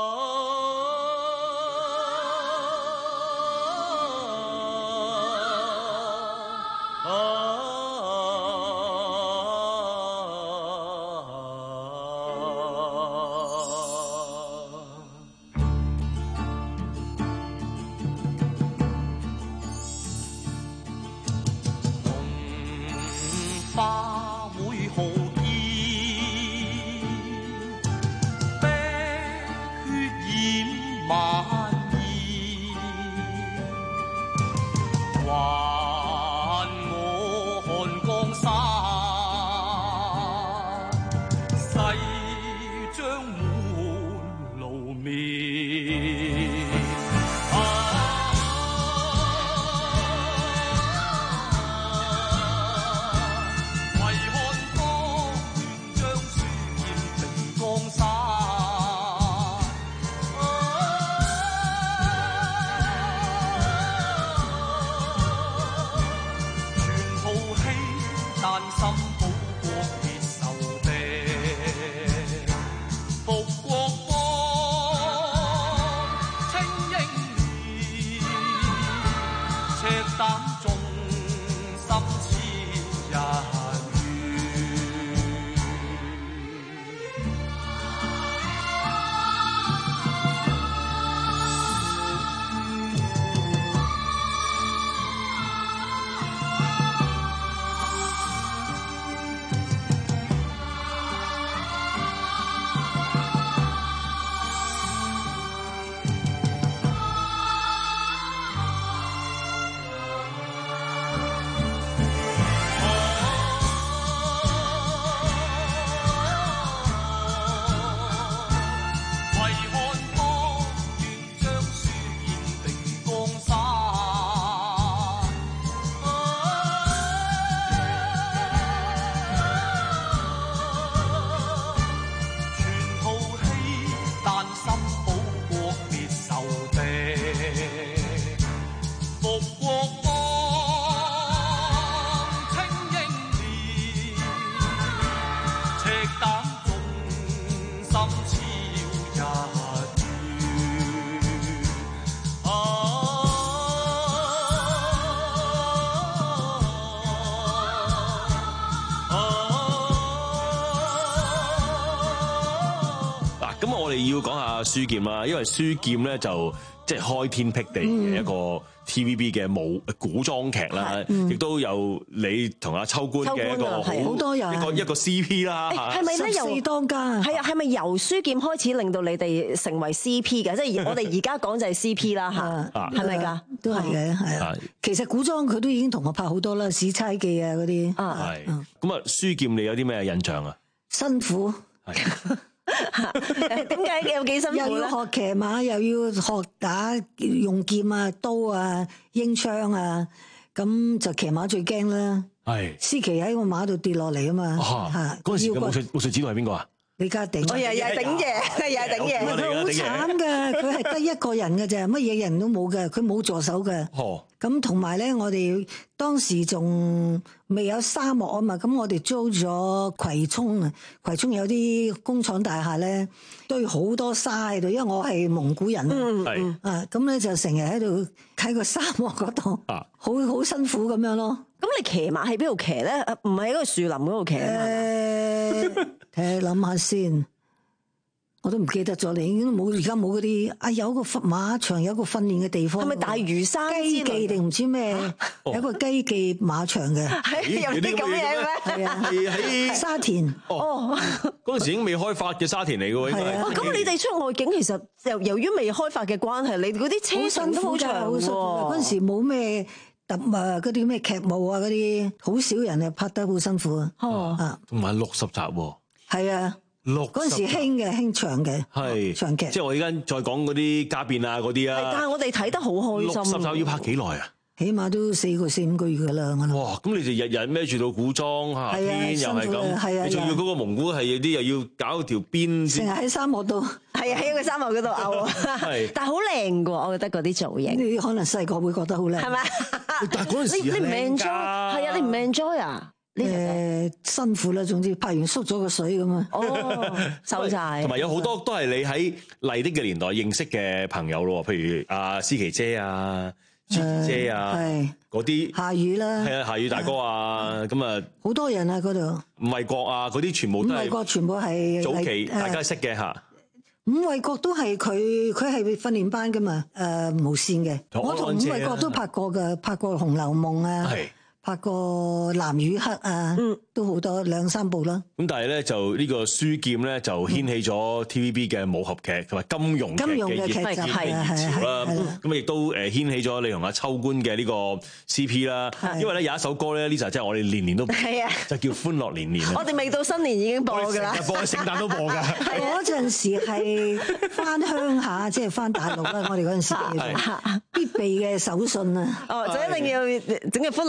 花會好熱，冰血染萬兒，華心保國滅仇敵，復國光，清英烈，赤膽忠心似日月。 我哋要講下書劍啦，因為書劍咧就即係開天闢地嘅一個 T V B 嘅武古裝劇啦，亦都有你同阿秋官嘅一個好多人一個一個 C P 啦， 係咪咧？由當家係啊，係咪由書劍開始令到你哋成為 C P 嘅？即係我哋而家講就係 C P 啦，嚇，係咪㗎？ 都係嘅，係啊。其實古裝佢都已經同我拍好多啦，《史釵記》啊嗰啲。 係。咁啊，書劍你有啲咩印象啊？ 辛苦。 點解有幾辛苦咧？ 又要學騎馬，又要學打用劍啊、刀啊、英槍啊，咁就騎馬最驚啦。係司棋喺個馬度跌落嚟啊嘛。嚇！ 嗰陣時嘅武術武術指導係邊個啊？ 李家鼎。 我日日鼎爺，日日鼎爺。 佢好慘㗎，佢係得一個人㗎咋，乜嘢人都冇㗎，佢冇助手㗎。哦。咁同埋咧，我哋當時仲未有沙漠啊嘛，咁我哋租咗葵涌啊，葵涌有啲工廠大廈咧，堆好多沙喺度，因為我係蒙古人，係啊，咁咧就成日喺度喺個沙漠嗰度，啊，好好辛苦咁樣咯。 咁你騎馬喺邊度騎咧？唔係喺個樹林嗰度騎啊？ 誒，睇下諗下先。我都唔記得咗，你已經冇而家冇嗰啲啊，有個馬場，有個訓練嘅地方， 係咪大嶼山雞記定唔知咩？有一個雞記馬場嘅， 有啲咁嘅嘢咩？ 係啊， 係喺沙田。 哦， 嗰陣時已經未開發嘅沙田嚟嘅喎，應該。 哦，咁你哋出外景其實由由於未開發嘅關係，你嗰啲車程都好長喎。 嗰陣時冇咩特啊，嗰啲咩劇務啊，嗰啲好少人啊，拍得好辛苦啊。 哦， 啊， 同埋六十集喎。 係啊。嗰陣時興嘅興長嘅，係長劇。即係我而家再講嗰啲家變啊嗰啲啊。 但係我哋睇得好開心。 六十集要拍幾耐啊？ 起碼都四個四五個月噶啦。 哇！咁你就日日孭住到古裝夏天又係咁，你仲要嗰個蒙古係啲又要搞條邊， 成日喺沙漠度， 係啊喺個沙漠嗰度嘔。係，但係好靚噶，我覺得嗰啲造型。 你可能細個會覺得好靚， 係咪？ 但係嗰陣時你你唔 enjoy？係啊，你唔 enjoy 啊？ 誒辛苦啦，總之拍完縮咗個水咁啊！ 哦，收晒。 同埋有好多都係你喺麗的嘅年代認識嘅朋友咯，譬如阿思琪姐啊、朱姐啊，嗰啲夏雨啦， 係啊，夏雨大哥啊，咁啊， 好多人啊嗰度。 伍衛國啊，嗰啲全部都係。伍衛國全部係早期大家識嘅嚇。 伍衛國都係佢，佢係訓練班噶嘛，誒無線嘅。我同伍衛國都拍過嘅，拍過《紅樓夢》啊。拍過藍與黑啊，嗯、都好多兩三部啦。咁但係咧就呢個書劍咧就掀起咗 T V B 嘅武俠劇同埋金庸嘅熱熱潮啦。咁亦都誒掀起咗你同阿秋官嘅呢個 C P 啦。因為咧有一首歌咧，呢就即係我哋年年都播，就叫《歡樂年年》。 我哋未到新年已經播㗎啦， 播聖誕都播㗎。 嗰陣時係翻鄉下，即係翻大陸啦。我哋嗰陣時必備嘅手信啊。 哦，就一定要整嘅《歡樂年年》。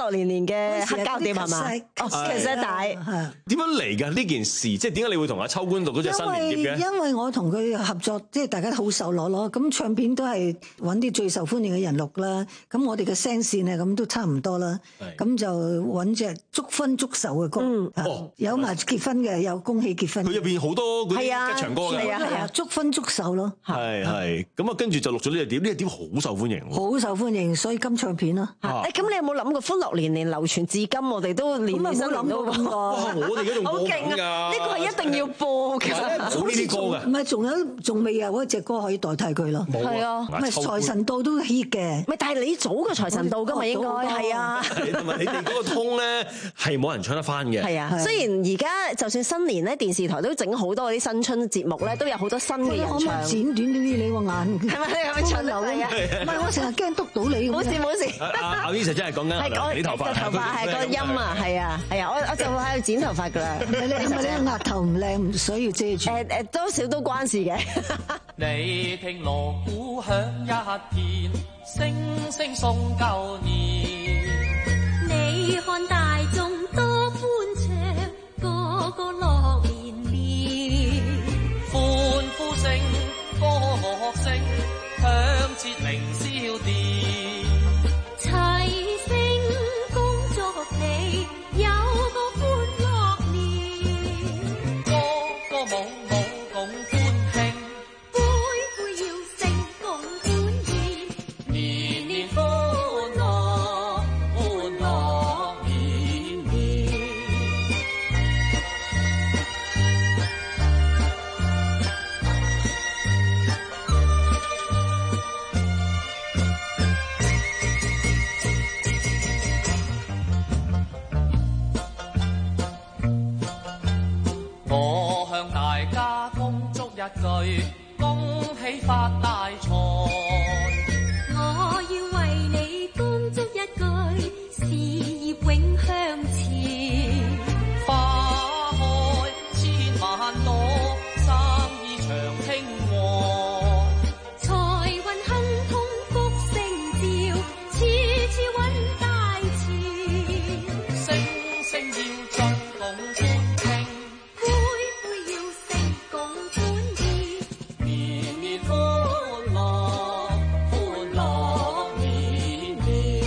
嘅黑膠碟係嘛？哦，其實大點樣嚟㗎呢件事？即係點解你會同阿秋官錄嗰隻新年碟嘅？ 因為我同佢合作，即係大家好受落咯。咁唱片都係揾啲最受歡迎嘅人錄啦。咁我哋嘅聲線啊，咁都差唔多啦。咁就揾隻祝婚祝壽嘅歌，有埋結婚嘅，有恭喜結婚。 佢入邊好多嗰啲吉祥歌嘅， 係啊係啊，祝婚祝壽咯。 係係。咁啊，跟住就錄咗呢隻碟，呢隻碟好受歡迎。 好受歡迎，所以金唱片咯。 誒，咁你有冇諗過歡樂年年流傳至今？我哋都年年新年都咁個。 我哋而家仲播緊㗎。 呢個係一定要播嘅。 冇呢啲歌嘅。 唔係，仲有仲未有嗰隻歌可以代替佢咯。 係啊， 唔係財神到都 hit 嘅。 唔係，但係你早過財神到㗎嘛？應該係啊。 同埋你哋嗰個通咧係冇人唱得翻嘅。 係啊，雖然而家就算新年咧，電視台都整好多嗰啲新春節目咧，都有好多新嘅人唱。 剪短啲你個眼。係咪係咪長流嘅？唔係，我成日驚督到你。 冇事冇事。 阿 Elsa 真係講緊你頭髮。 頭髮係個音啊，係啊係啊，我我就會喺度剪頭髮㗎啦。 你係咪你個額頭唔靚，唔需要遮住？ 誒誒，多少都關事嘅。 你聽鑼鼓響一片，聲聲送舊年。 你看大眾多歡暢，個個樂連連。 歡呼聲、歌樂聲，響徹凌霄殿。 齊聲恭祝你有個歡樂年。 歌歌舞舞共歡慶， 杯杯要勝共歡宴。 年年歡樂，歡樂年年。我向大家恭祝一句，恭喜發大財。 我要為你恭祝一句，事業永向前。 花開千萬朵，生意長興旺。 財運亨通福星照，處處揾大錢。 聲聲要進共歡慶， 杯杯要勝共歡宴。 年年歡樂，歡樂年年。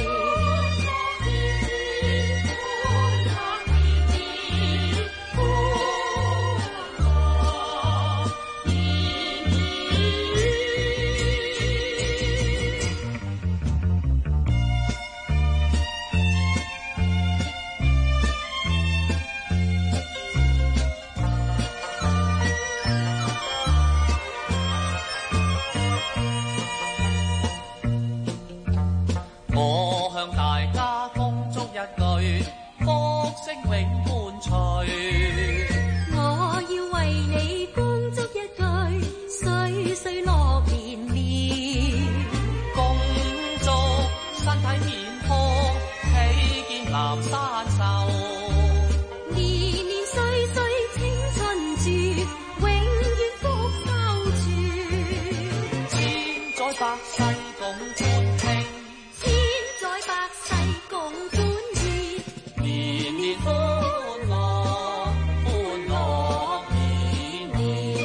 我向大家恭祝一句，福星永伴隨。 我要為你恭祝一句，歲歲樂連連。 恭祝身體健康，喜見南山壽。 年年歲歲青春住，永遠福收住。 千載百世共歡慶， 千載百世共歡宴。 年年歡樂，歡樂年年。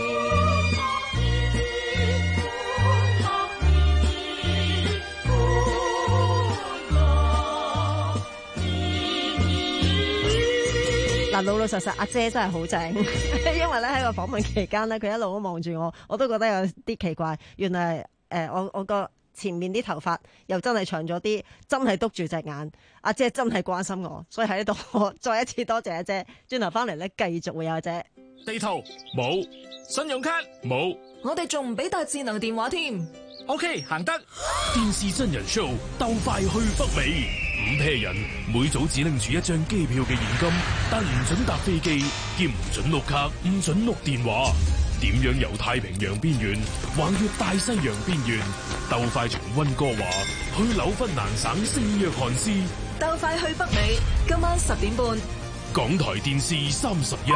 嗱，老老實實，阿姐真係好正，因為咧喺個訪問期間咧，佢一路都望住我，我都覺得有啲奇怪。原來誒、呃，我我個前面啲頭髮又真係長咗啲，真係督住隻眼。阿姐真係關心我，所以喺呢度我再一次多謝阿姐。轉頭翻嚟咧，繼續會有阿姐。 地圖冇，信用卡冇， 我哋仲唔俾帶智能電話添 OK 行得。電視真人 show 鬥快去北美，五 pair 人每組只拎住一張機票嘅現金，但唔准搭飛機，兼唔准碌卡，唔准碌電話。點樣由太平洋邊緣橫越大西洋邊緣，鬥快從溫哥華去紐芬蘭省聖約翰斯。 鬥快去北美，今晚十點半， 港台電視三十一。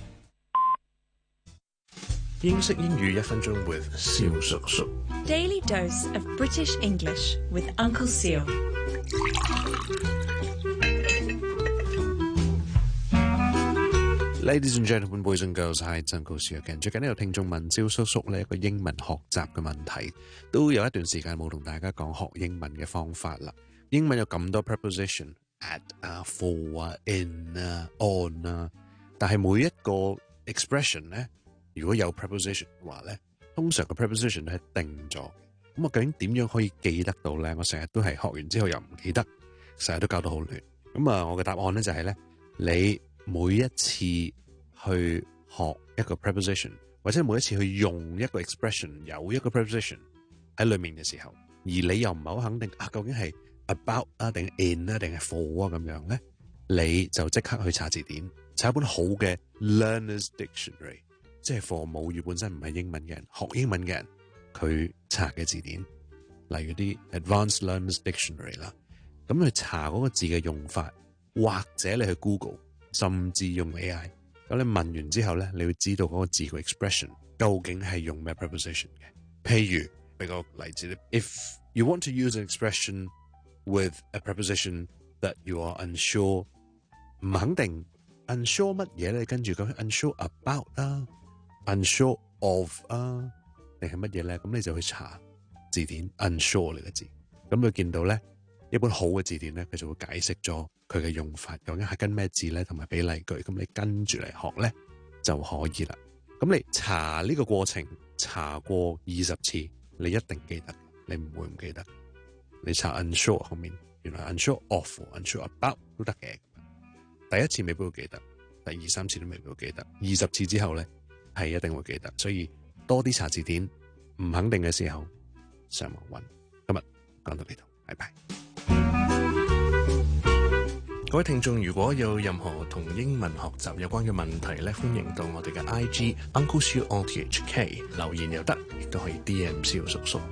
英式英語一分鐘 with 蕭叔叔。 Daily dose of British English with Uncle Seal。 Ladies and gentlemen, boys and girls, hi， 曾高士again。最近呢有聽眾問招叔叔呢一個英文學習嘅問題，都有一段時間冇同大家講學英文嘅方法啦。英文有咁多 preposition，at 啊、for 啊、in 啊、on 啊，但係每一個 expression 咧，如果有 preposition 嘅話咧，通常個 preposition 係定咗。咁我究竟點樣可以記得到咧？我成日都係學完之後又唔記得，成日都搞到好亂。咁啊，我嘅答案咧就係咧，你每一次去學一個 preposition， 或者每一次去用一個 expression 有一個 preposition 喺裏面嘅時候，而你又唔係好肯定啊，究竟係 about 啊定 in 啊定係 for 啊咁樣咧，你就即刻去查字典，查一本好嘅 Learner's Dictionary， 即係 for 母語本身唔係英文嘅人，學英文嘅人佢查嘅字典，例如啲 Advanced Learner's Dictionary 啦，咁去查嗰個字嘅用法，或者你去 Google。甚至用 A I， 咁你問完之後咧，你會知道嗰個字個 expression 究竟係用咩 preposition 嘅。譬如俾個例子咧 ，If you want to use an expression with a preposition that you are unsure， 唔肯定 unsure 乜嘢咧？跟住咁 unsure about 啊 ，unsure of 啊，定係乜嘢咧？咁你就去查字典 unsure 呢個字，咁你見到咧一本好嘅字典咧，佢就會解釋咗佢嘅用法究竟係跟咩字咧，同埋俾例句，咁你跟住嚟學咧就可以啦。咁你查呢個過程查過二十次，你一定記得，你唔會唔記得。你查 unsure 後面，原來 unsure of、unsure about 都得嘅。第一次未必會記得，第二三次都未必會記得，二十次之後咧係一定會記得。所以多啲查字典，唔肯定嘅時候上網揾。今日講到呢度，拜拜。各位聽眾，如果有任何同英文學習有關嘅問題咧，歡迎到我哋嘅 I G Uncle Siu O T H K 留言又得，亦都可以 D M 蕭叔叔。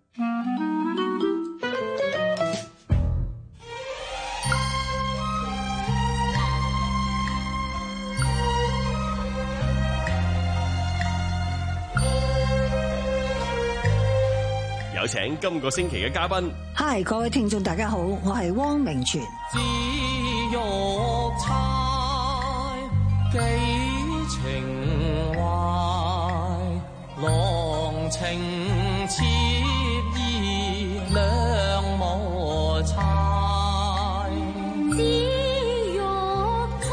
有請今個星期嘅嘉賓。 Hi， 各位聽眾大家好，我係汪明荃。 紫玉釵寄情懷，郎情妾意兩無猜。 紫玉釵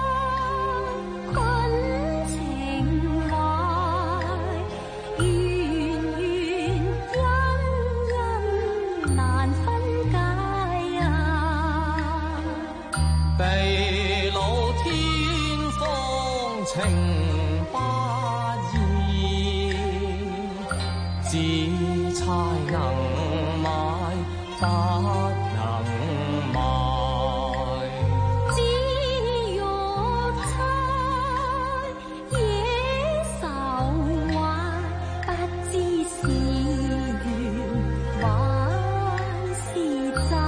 困情懷，緣緣因因難分解啊！ 地老天荒情不移，只猜能買不能賣。 紫玉釵野愁懷，不知是緣還是債。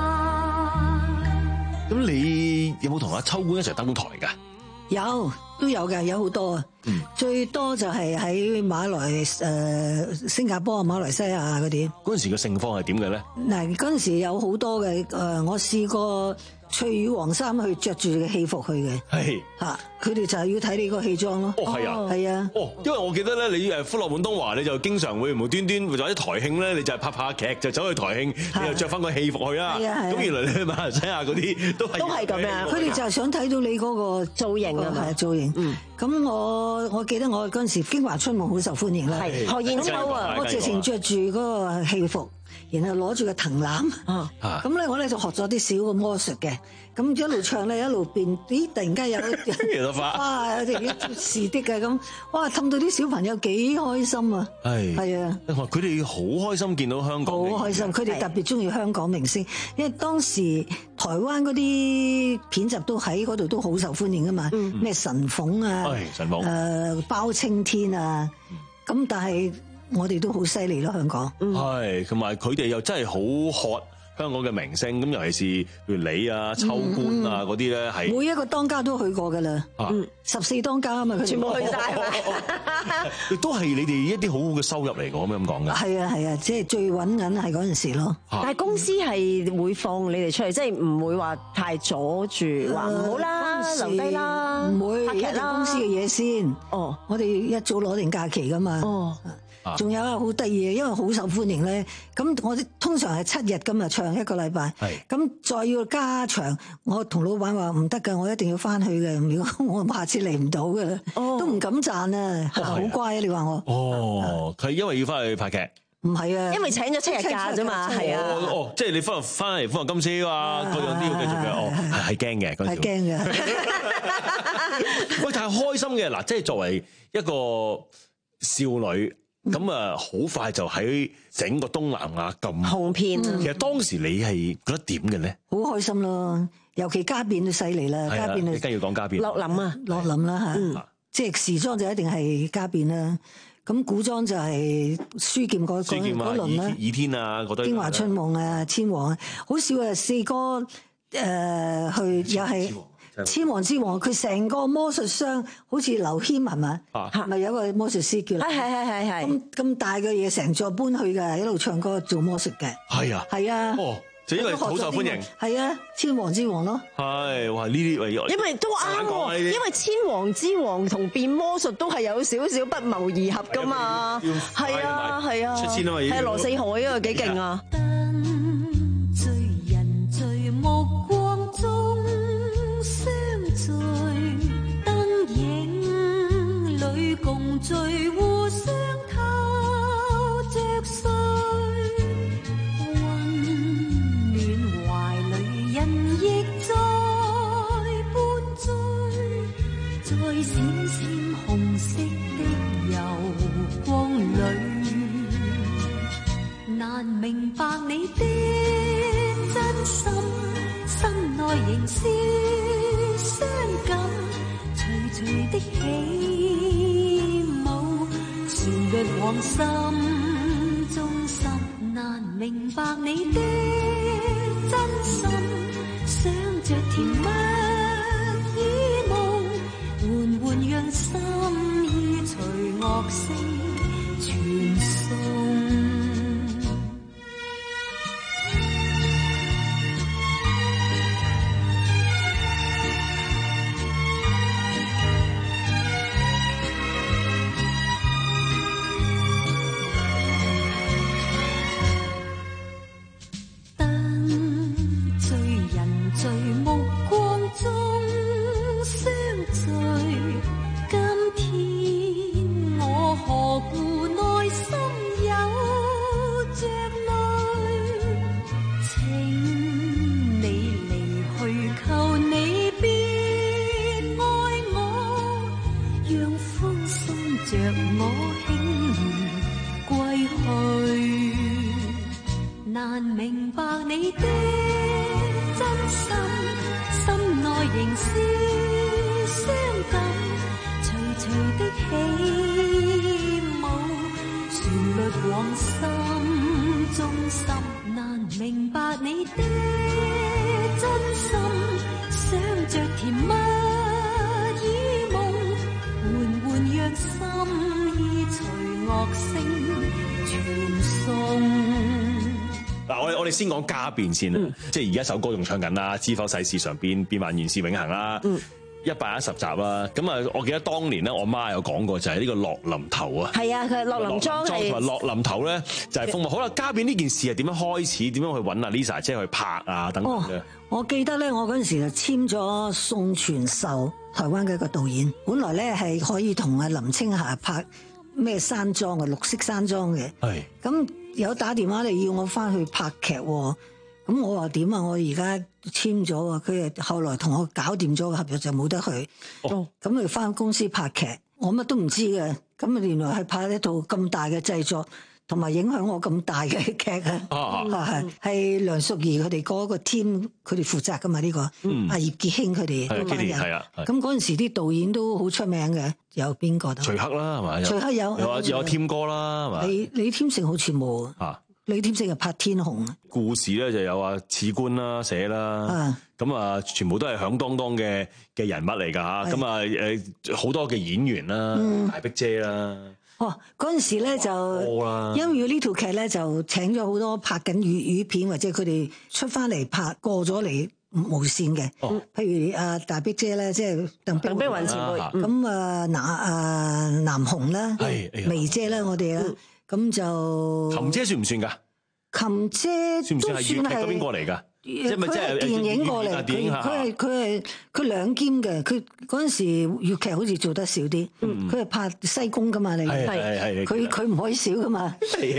咁你有冇同阿秋官一齊登台㗎？ 有都有嘅，有好多啊。嗯、最多就係喺馬來誒、呃、新加坡啊、馬來西亞嗰啲。 嗰陣時嘅盛況係點嘅咧？ 嗱，嗰陣時有好多嘅誒、呃，我試過翠羽黃衫去着住嘅戲服去嘅。係嚇，佢哋就係要睇你個戲裝咯。 哦，係啊， 係啊。 哦，因為我記得咧，你誒歡樂滿東華，你就經常會無端端或者台慶咧，你就係拍拍劇就走去台慶，你又着翻個戲服去啦。係啊，係。咁原來你去馬來西亞嗰啲都係都係咁樣。佢哋就係想睇到你嗰個造型啊，係造型。嗯。咁我我記得我嗰陣時京華春夢好受歡迎啦。係何燕秋啊，我直情着住嗰個戲服。然後攞住個藤籃，咁咧我咧就學咗啲小嘅魔術嘅，咁一路唱咧一路變，咦突然間有有花，有啲士的嘅咁，哇氹到啲小朋友幾開心啊！係係啊，佢哋好開心見到香港， 好開心，佢哋特別中意香港明星，因為當時台灣嗰啲片集都喺嗰度都好受歡迎噶嘛，咩神鳳啊，神鳳，誒包青天啊，咁但係。我哋都好犀利咯，香港。 係，同埋佢哋又真係好渴香港嘅明星，咁尤其是譬如你啊、秋官啊嗰啲咧，係、嗯、每一個當家都去過㗎啦。嗯，十四當家啊嘛，佢全部去晒。 都係你哋一啲好好嘅收入嚟，我咁樣講㗎。 係啊係啊，即係最穩緊係嗰陣時咯。 但係公司係會放你哋出去，即係唔會話太阻住話唔好啦。 留低啦， 唔會拍劇啦一定公司嘅嘢先。 哦， 我哋一早攞定假期噶嘛。 哦。 仲有啊，好得意嘅，因為好受歡迎咧。咁我哋通常係七日咁啊，唱一個禮拜。係。咁再要加長，我同老闆話唔得㗎，我一定要翻去嘅。如果我下次嚟唔到嘅啦，都唔敢讚啊，好乖啊！你話我。 哦，佢因為要翻去拍劇。 唔係啊， 因為請咗七日假啫嘛，係啊。 哦哦，即係你翻翻嚟歡樂今宵啊，各樣都要繼續嘅。哦，係驚嘅嗰陣時。 係驚嘅。 喂，但係開心嘅嗱，即係作為一個少女。咁啊，好快就喺整個東南亞咁紅遍。 其實當時你係覺得點嘅咧？ 好開心咯，尤其家變都犀利啦，家變啊， 你梗要講家變。 樂林啊， 樂林啦嚇， 嗯、 即係時裝就一定係家變啦。咁古裝就係書劍嗰嗰嗰輪啦， 倚天啊，嗰堆。 京華春夢啊，千王啊，好少啊，四哥誒、呃、去又係。千王之王，佢成個魔術箱好似劉謙係咪？係咪有個魔術師叫？ 係係係係係。 咁咁大嘅嘢成座搬去㗎，一路唱歌做魔術嘅。 係啊。 係啊。 哦，就因為好受歡迎。 係啊，千王之王咯。 係，哇！呢啲為因為都啱喎，因為千王之王同變魔術都係有少少不謀而合㗎嘛。係啊係啊。 出千啊嘛， 係羅四海啊，幾勁啊！ 共聚互相透着睡，溫暖懷裏人亦在伴醉，在閃閃紅色的油光裏，難明白你的真心，心內仍是傷感，徐徐的起旋律往心中深，難明白你的真心，想着甜蜜耳夢，緩緩讓心意隨樂聲傳送。 先講家變先啦，嗯、即係而家首歌仲唱緊啦，《知否世事常變，變幻原是永恆》啦，一百一十集啦。咁啊，我記得當年咧，我媽有講過就係呢個落林頭啊。 係啊，佢落林莊係。 同埋落林頭咧，就係風貌。好啦，家變呢件事係點樣開始？點樣去揾阿 Lisa 即係去拍啊等等嘅、哦？ 我記得咧，我嗰陣時就簽咗宋傳壽，台灣嘅一個導演，本來咧係可以同阿林青霞拍咩山莊啊，綠色山莊嘅。係。咁有打電話嚟要我翻去拍劇，咁我話點啊？我而家簽咗啊，佢誒後來同我搞掂咗個合約就冇得去。哦，咁咪翻公司拍劇，我乜都唔知嘅。咁啊，原來係拍一套咁大嘅製作，同埋影響我咁大嘅劇啊！係係梁淑儀佢哋嗰個 team，佢哋負責噶嘛呢個。嗯。阿葉傑興佢哋嗰班人。係啊。咁嗰陣時啲導演都好出名嘅，有邊個？ 徐克啦，係咪？ 徐克有。 有有添哥啦，係咪？ 李李添勝好似冇啊。李添勝係拍天虹啊。 故事咧就有啊次官啦寫啦。咁啊，全部都係響當當嘅嘅人物嚟㗎嚇。咁啊誒好多嘅演員啦，大碧姐啦。 哦，嗰陣時咧就，因為呢套劇咧就請咗好多拍緊粵語片或者佢哋出翻嚟拍過咗嚟無線嘅。 哦、 譬如阿大碧姐咧，即係鄧碧雲前輩。 咁啊，南啊南紅啦，薇姐啦，我哋啦，咁就琴姐算唔算㗎？ 琴姐算唔算係粵劇嗰邊過嚟㗎？即係咪即係電影過嚟？佢佢係佢係佢兩兼嘅。佢嗰陣時粵劇好似做得少啲，佢係拍西宮㗎嘛，你係係佢佢唔可以少㗎嘛。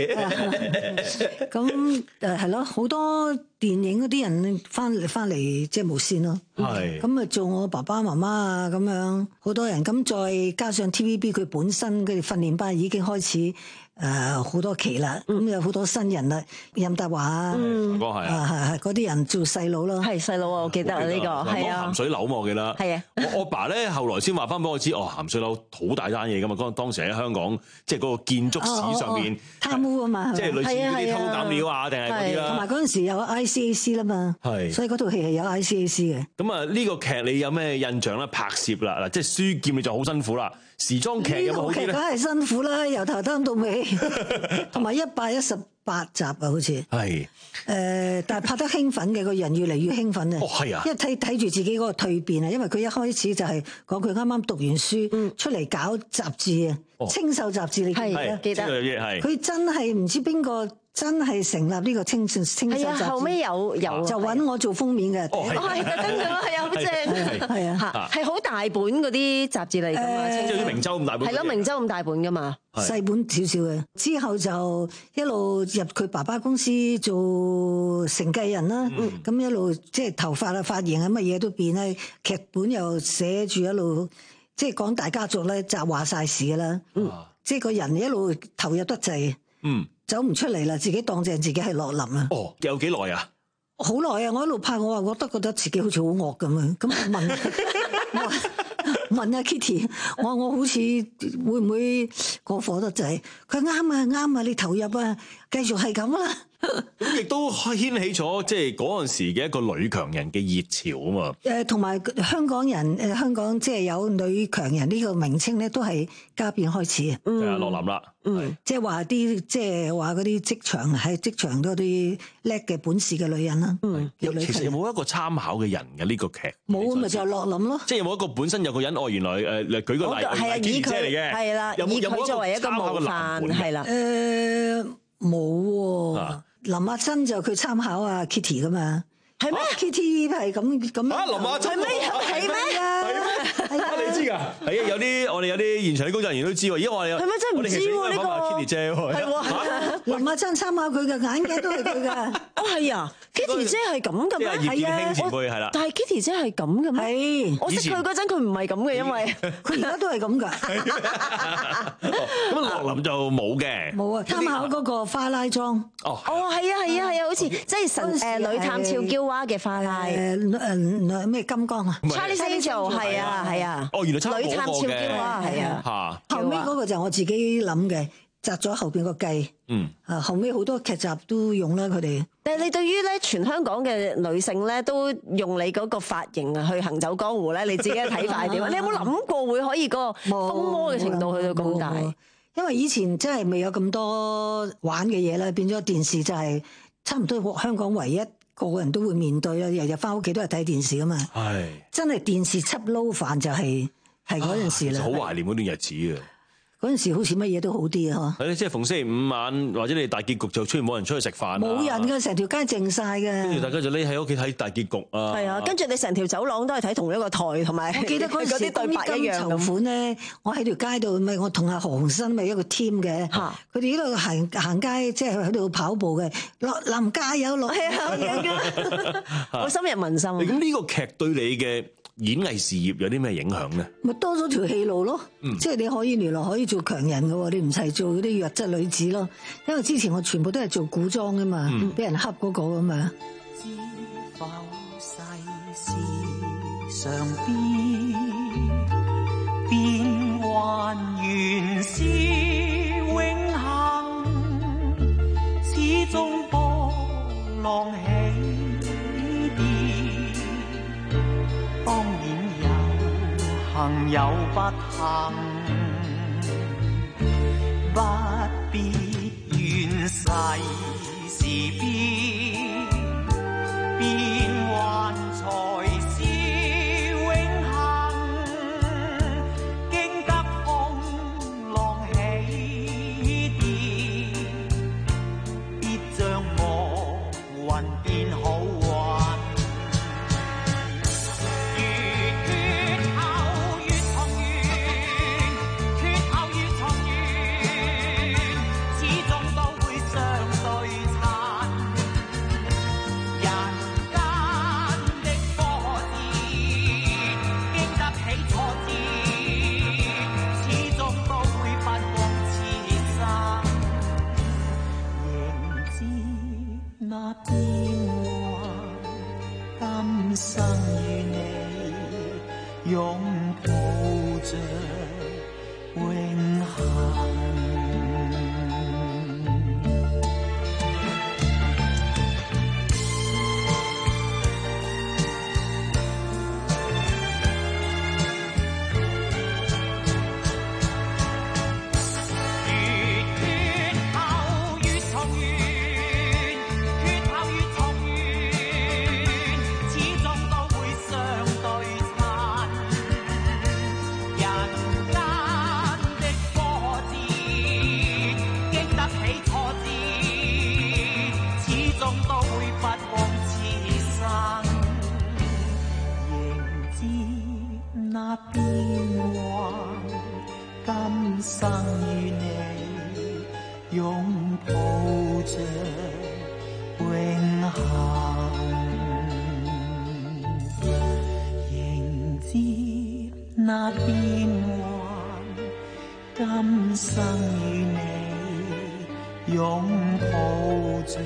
咁誒係咯，好多電影嗰啲人翻嚟翻嚟即係無線咯。係咁啊，做我爸爸媽媽啊咁樣，好多人咁再加上 T V B 佢本身佢哋訓練班已經開始。誒好多期啦，咁有好多新人啦，任達華啊，啊係係嗰啲人做細佬咯， 係細佬啊，我記得啊呢個係啊， 鹹水樓我記得，係啊，我我爸咧後來先話翻俾我知，哦鹹水樓好大單嘢噶嘛，當當時喺香港即係嗰個建築史上邊貪污啊嘛， 即係類似嗰啲偷減料啊定係嗰啲啦， 同埋嗰陣時有 I C A C 啦嘛，係，所以嗰套戲係有 I C A C 嘅。 咁啊呢個劇你有咩印象咧？拍攝啦嗱，即係書劍你就好辛苦啦。時裝劇有冇好啲咧？ 呢套劇梗係辛苦啦，由頭擔到尾，同埋一百一十八集啊，好似係誒，但係拍得興奮嘅，個人越嚟越興奮啊！哦，係啊，因為睇睇住自己嗰個蛻變啊，因為佢一開始就係講佢啱啱讀完書、嗯、出嚟搞雜誌啊，哦、清秀雜誌你記唔記得？記得，佢真係唔知邊個。真係成立呢個清清清秀雜誌，後尾有有就揾我做封面嘅， 哦係特登㗎，係啊好正，係啊係好大本嗰啲雜誌嚟㗎嘛， 即係啲明州咁大本， 係咯明州咁大本㗎嘛， 細本少少嘅。之後就一路入佢爸爸公司做承繼人啦，咁一路即係頭髮啊髮型啊乜嘢都變啦，劇本又寫住一路即係講大家族咧就話晒事㗎啦，即係個人一路投入得滯，嗯。走唔出嚟啦，自己當正自己係落林啊！ 哦，有幾耐啊？ 好耐啊！我一路拍，我話我都覺得自己好似好惡咁樣。咁問問阿 Kitty，我話我好似會唔會過火得滯？佢啱啊啱啊，你投入啊，繼續係咁啦。 咁亦都掀起咗即係嗰陣時嘅一個女強人嘅熱潮啊嘛。誒， 同埋香港人誒，香港即係有女強人呢個名稱咧，都係家變開始啊。 係啊，落林啦。 嗯，即係話啲即係話嗰啲職場喺職場嗰啲叻嘅本事嘅女人啦。嗯， 其實有冇一個參考嘅人嘅呢個劇？ 冇啊，咪就係落林咯。 即係有冇一個本身有個人哦，原來誒，舉個例，係啊，以佢嚟嘅，係啦，以佢作為一個模範，係啦。誒，冇喎。林阿珍就佢參考阿 Kitty 噶嘛，係咩 ？Kitty 係咁咁啊，林阿珍係咩？ 係咩？ 係咩？啊，你知㗎？係啊，有啲我哋有啲現場啲工作人員都知喎。咦，我哋係咩？真係唔知喎呢個。 Kitty 姐係喎，林阿珍參考佢嘅眼鏡都係佢㗎。 哦，係啊 ，Kitty 姐係咁嘅咩？ 係啊，前輩係啦。 但係 Kitty 姐係咁嘅咩？係，我識佢嗰陣佢唔係咁嘅，因為佢而家都係咁㗎。 咁羅琳就冇嘅。 冇啊，參考嗰個花拉裝。 哦， 哦，係啊，係啊，係啊，好似即係神誒女探俏嬌娃嘅花拉。 誒誒咩金剛啊 ？Charlie Angel 係啊係啊。 哦，原來參女探俏嬌娃係啊。 後尾嗰個就我自己諗嘅。摘咗後邊個計，嗯，啊後尾好多劇集都用啦佢哋。 但係你對於咧全香港嘅女性咧都用你嗰個髮型啊去行走江湖咧，你自己嘅睇法係點啊？你有冇諗過會可以個風魔嘅程度去到咁大？ 因為以前真係未有咁多玩嘅嘢啦，變咗電視就係差唔多香港唯一個個人都會面對啦，日日翻屋企都係睇電視噶嘛。係真係電視輯撈飯就係係嗰陣時啦。 好懷念嗰段日子啊！ 嗰陣時好似乜嘢都好啲啊！ 係即係逢星期五晚或者你大結局就出現冇人出去食飯， 冇人㗎，成條街靜晒㗎。 跟住大家就匿喺屋企睇大結局啊！ 係啊，跟住你成條走廊都係睇同一個台，同埋我記得嗰陣時啲對白一樣籌款咧，我喺條街度咪我同阿何鴻燊咪一個 team 嘅，佢哋呢度行行街即係喺度跑步嘅，落林加油落係啊咁樣㗎， 好深入民心。 咁呢個劇對你嘅演藝事業有啲咩影響咧？ 咪多咗條戲路咯，嗯、即係你可以原來可以做強人嘅喎，你唔使做嗰啲弱質女子咯。因為之前我全部都係做古裝嘅嘛，俾、嗯、人恰嗰個嘅嘛。知否世事上邊變幻原是永恆，始終波浪起跌。當然有幸有不幸，不必怨世事變，變幻擁抱着永恆。那變幻，今生與你擁抱着永恆，仍知那變幻，今生與你擁抱着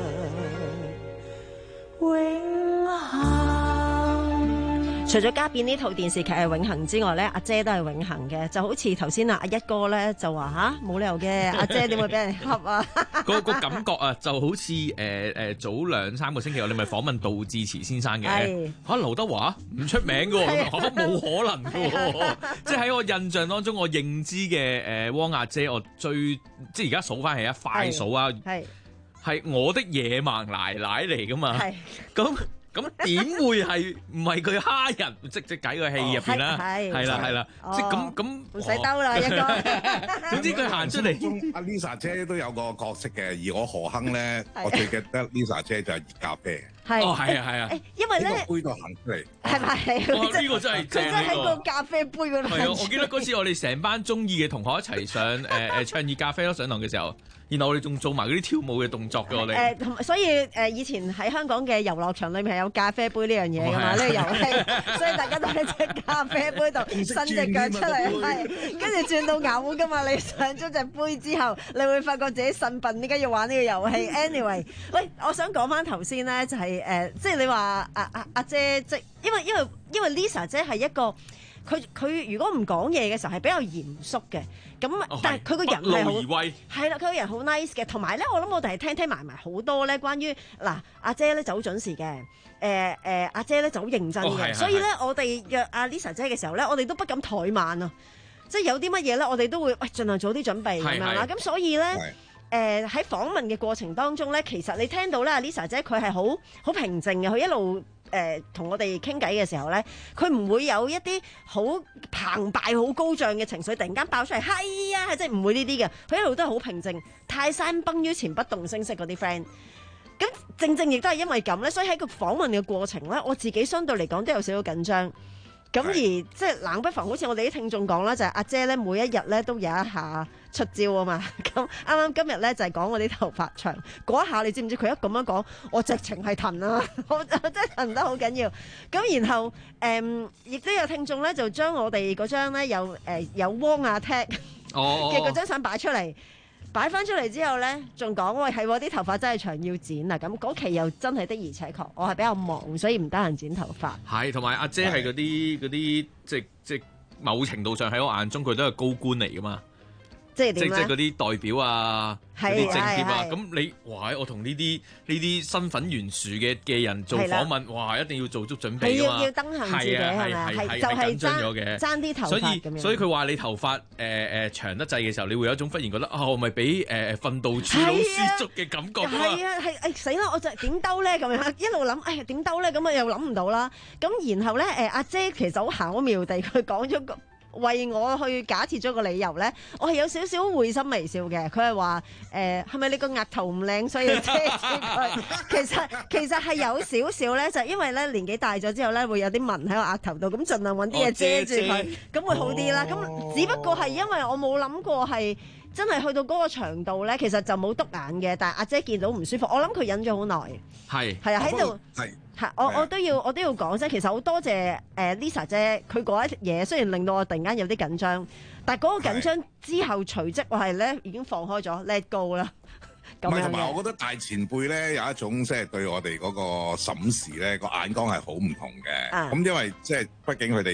永恆。 除咗家變呢套電視劇係永恆之外咧，阿姐都係永恆嘅，就好似頭先啊阿一哥咧就話吓冇理由嘅，阿姐點會俾人恰啊？ 個個感覺啊，就好似誒誒早兩三個星期我哋咪訪問杜自持先生嘅，嚇劉德華唔出名嘅喎，嚇冇可能嘅喎，即係喺我印象當中，我認知嘅誒汪阿姐，我最即係而家數翻起啊，快數啊，係係我的野蠻奶奶嚟噶嘛，咁。咁點會係唔係佢蝦人？即即喺個戲入邊啦，係啦係啦，即咁咁唔使兜啦，一哥。 總之佢行出嚟， 阿 Lisa 姐都有個角色嘅，而我何亨咧，我最記得 Lisa 姐就係熱咖啡。 係哦，係啊係啊， 因為咧呢個杯度行出嚟， 係咪係？ 哇！呢個真係佢真係喺個咖啡杯嗰度。 係啊，我記得嗰次我哋成班中意嘅同學一齊上誒誒唱熱咖啡咯，上堂嘅時候。然後我哋仲做埋嗰啲跳舞嘅動作嘅我哋。 誒同所以誒以前喺香港嘅遊樂場裏面係有咖啡杯呢樣嘢㗎嘛，呢個遊戲，所以大家都喺隻咖啡杯度伸隻腳出嚟，係跟住轉到嘔㗎嘛。你上咗隻杯之後，你會發覺自己腎笨，點解要玩呢個遊戲 ？Anyway， 喂，我想講翻頭先咧，就係誒，即係你話阿阿阿姐，即係因為因為因為 Lisa 姐係一個。佢佢如果唔講嘢嘅時候係比較嚴肅嘅，咁、哦、但係佢個人係好係啦，佢個人好 nice 嘅，同埋咧我諗我哋係聽聽埋埋好多咧關於嗱阿姐咧就好準時嘅，誒誒阿姐咧就好認真嘅，哦、所以咧我哋約阿 Lisa 姐嘅時候咧，我哋都不敢怠慢啊，即係有啲乜嘢咧，我哋都會喂盡量早啲準備咁樣啦，咁所以咧誒喺訪問嘅過程當中咧，其實你聽到咧阿 Lisa 姐佢係好好平靜嘅，佢一路。誒同、呃、我哋傾偈嘅時候咧，佢唔會有一啲好澎湃、好高漲嘅情緒，突然間爆出嚟，係啊，即係唔會呢啲嘅。佢一路都係好平靜，泰山崩於前不動聲色嗰啲 friend。咁正正亦都係因為咁咧，所以喺個訪問嘅過程咧，我自己相對嚟講都有少少緊張。咁而即係冷不防，好似我哋啲聽眾講啦，就係、是、阿姐咧，每一日咧都有一下出招啊嘛。咁啱啱今日咧就係、是、講我啲頭髮長嗰一下，你知唔知佢一咁樣講，我直情係騰啊，我真係騰得好緊要。咁然後誒，亦、嗯、都有聽眾咧，就將我哋嗰張咧有誒、呃、有汪阿 Tag 嘅嗰張相擺出嚟。擺翻出嚟之後咧，仲講喂係啲頭髮真係長要剪啊！咁嗰期又真係的而且確，我係比較忙，所以唔得閒剪頭髮。係， 同埋阿姐係嗰啲嗰啲，即即某程度上喺我眼中佢都係高官嚟噶嘛。即係點咧？即即嗰啲代表啊，嗰啲政協啊，咁你哇！我同呢啲呢啲身份懸殊嘅嘅人做訪問，哇！一定要做足準備㗎嘛。係要要登行自己係咪啊？係就係爭爭啲頭髮咁樣。所以所以佢話你頭髮誒誒長得滯嘅時候，你會有一種忽然覺得啊，我咪俾誒訓導處老師捉嘅感覺啊！係啊，係誒死啦！我就點兜咧咁樣，一路諗誒點兜咧，咁啊又諗唔到啦。咁然後咧誒阿姐其實好巧妙地，佢講咗個。為我去假設咗個理由咧，我係有少少會心微笑嘅。佢係話誒係咪你個額頭唔靚，所以遮住佢？其實其實係有少少咧，就係、因為咧年紀大咗之後咧，會有啲紋喺個額頭度，咁盡量揾啲嘢遮住佢，咁會好啲啦。咁、哦、只不過係因為我冇諗過係真係去到嗰個長度咧，其實就冇篤眼嘅。但係阿姐見到唔舒服，我諗佢忍咗好耐。係係啊，喺度係。係，我我都要我都要講啫。其實好多謝誒 Lisa 姐，佢嗰一嘢雖然令到我突然間有啲緊張，但係嗰個緊張之後隨即我係咧已經放開咗 let go 啦。唔係，同埋我覺得大前輩咧有一種即係對我哋嗰個審視咧個眼光係好唔同嘅。咁、啊、因為即係畢竟佢哋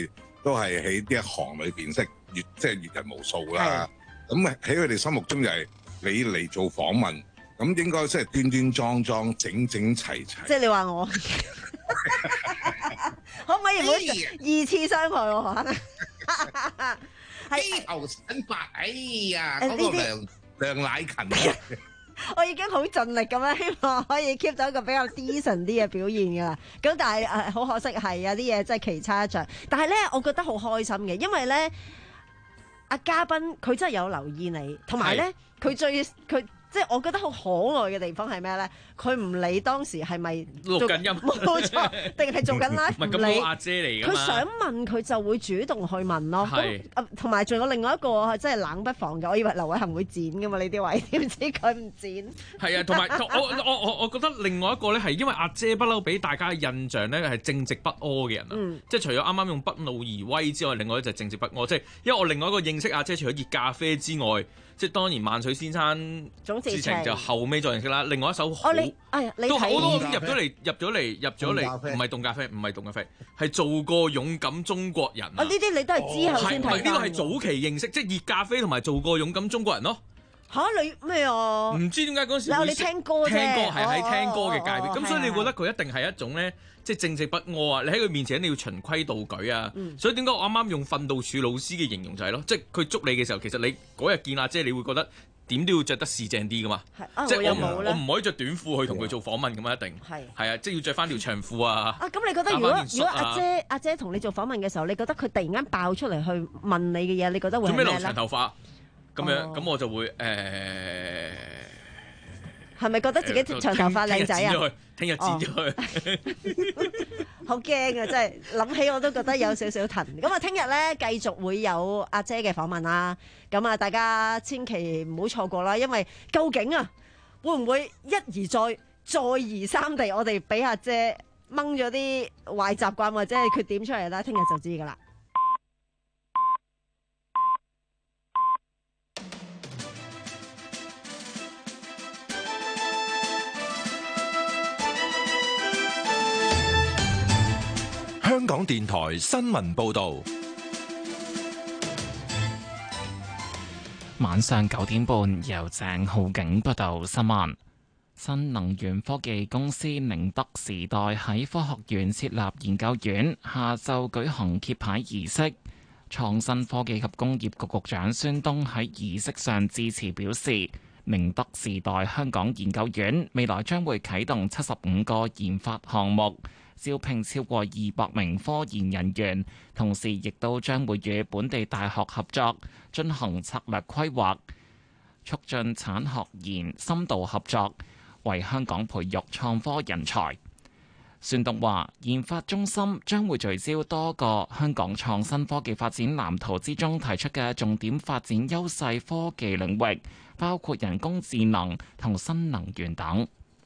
都係喺呢一行裏邊識閱即係閱人無數啦。咁喺佢哋心目中就係你嚟做訪問，咁應該即係端端莊莊、整整齊齊。 即係你話我，可唔可以唔好二次傷害我？ 係頭新發，哎呀，嗰個梁梁乃勤。 我已經好盡力咁樣，希望可以 keep 到一個比較 decent 啲嘅表現㗎啦。咁但係誒好可惜係有啲嘢真係奇差一仗。但係咧，我覺得好開心嘅，因為咧阿嘉賓佢真係有留意你，同埋咧佢最佢。即係我覺得好可愛嘅地方係咩咧？佢唔理當時係咪錄緊音， 冇錯，定係做緊 live 唔理。 阿姐嚟㗎嘛， 佢想問佢就會主動去問咯。咁同埋仲有另外一個真係冷不防嘅，我以為劉偉恒會剪㗎嘛呢啲位，點知佢唔剪。係啊，同埋我我我我覺得另外一個咧係因為阿姐不嬲俾大家嘅印象咧係正直不阿嘅人啊。嗯、即係除咗啱啱用不怒而威之外，另外咧就係正直不阿。即係因為我另外一個認識阿姐，除咗熱咖啡之外。即係當然萬水先生事情就後尾再認識啦。另外一首好、哦你哎、你都好多入咗嚟，入咗嚟，入咗嚟，唔係凍咖啡，唔係凍咖啡，係做過勇敢中國人。 啊！呢啲你都係之後先睇。 呢個係早期認識，即係熱咖啡同埋做過勇敢中國人咯。 嚇你咩啊？ 唔知點解嗰時會你聽歌啫， 聽歌係喺聽歌嘅界別。咁、 哦、 所以你覺得佢一定係一種咧，即係正直不阿啊！你喺佢面前一定要循規蹈矩啊！嗯、所以點解我啱啱用訓導處老師嘅形容就係、是、咯，即係佢捉你嘅時候，其實你嗰日見阿姐，你會覺得。點都要着得四正啲噶嘛， 啊、 即係我唔我唔可以着短褲去同佢做訪問咁嘛，一定係係啊，即係要着翻條長褲啊。 啊，咁你覺得如果如果阿姐阿姐同你做訪問嘅時候，你覺得佢突然間爆出嚟去問你嘅嘢，你覺得會係咩咧？ 做咩留長頭髮咁樣？咁、哦、我就會誒。呃係咪覺得自己長頭髮靚仔啊？ 聽日剪咗佢， 好驚啊！真係諗起我都覺得有少少疼。咁啊，聽日咧繼續會有阿姐嘅訪問啦。咁啊，大家千祈唔好錯過啦，因為究竟啊會唔會一而再、再而三地，我哋俾阿姐掹咗啲壞習慣或者係缺點出嚟啦？聽日就知㗎啦。 香港電台新聞報道， 晚上九點半由鄭浩景報道新聞。新能源科技公司寧德時代喺科學園設立研究院，下晝舉行揭牌儀式。創新科技及工業局局長孫東喺儀式上致辭表示，寧德時代香港研究院未來將會啟動七十五個研發項目，招聘超過二百名科研人員，同時亦都將會與本地大學合作，進行策略規劃，促進產學研深度合作，為香港培育創科人才。孫東話，研發中心將會聚焦多個香港創新科技發展藍圖之中提出嘅重點發展優勢科技領域，包括人工智能同新能源等。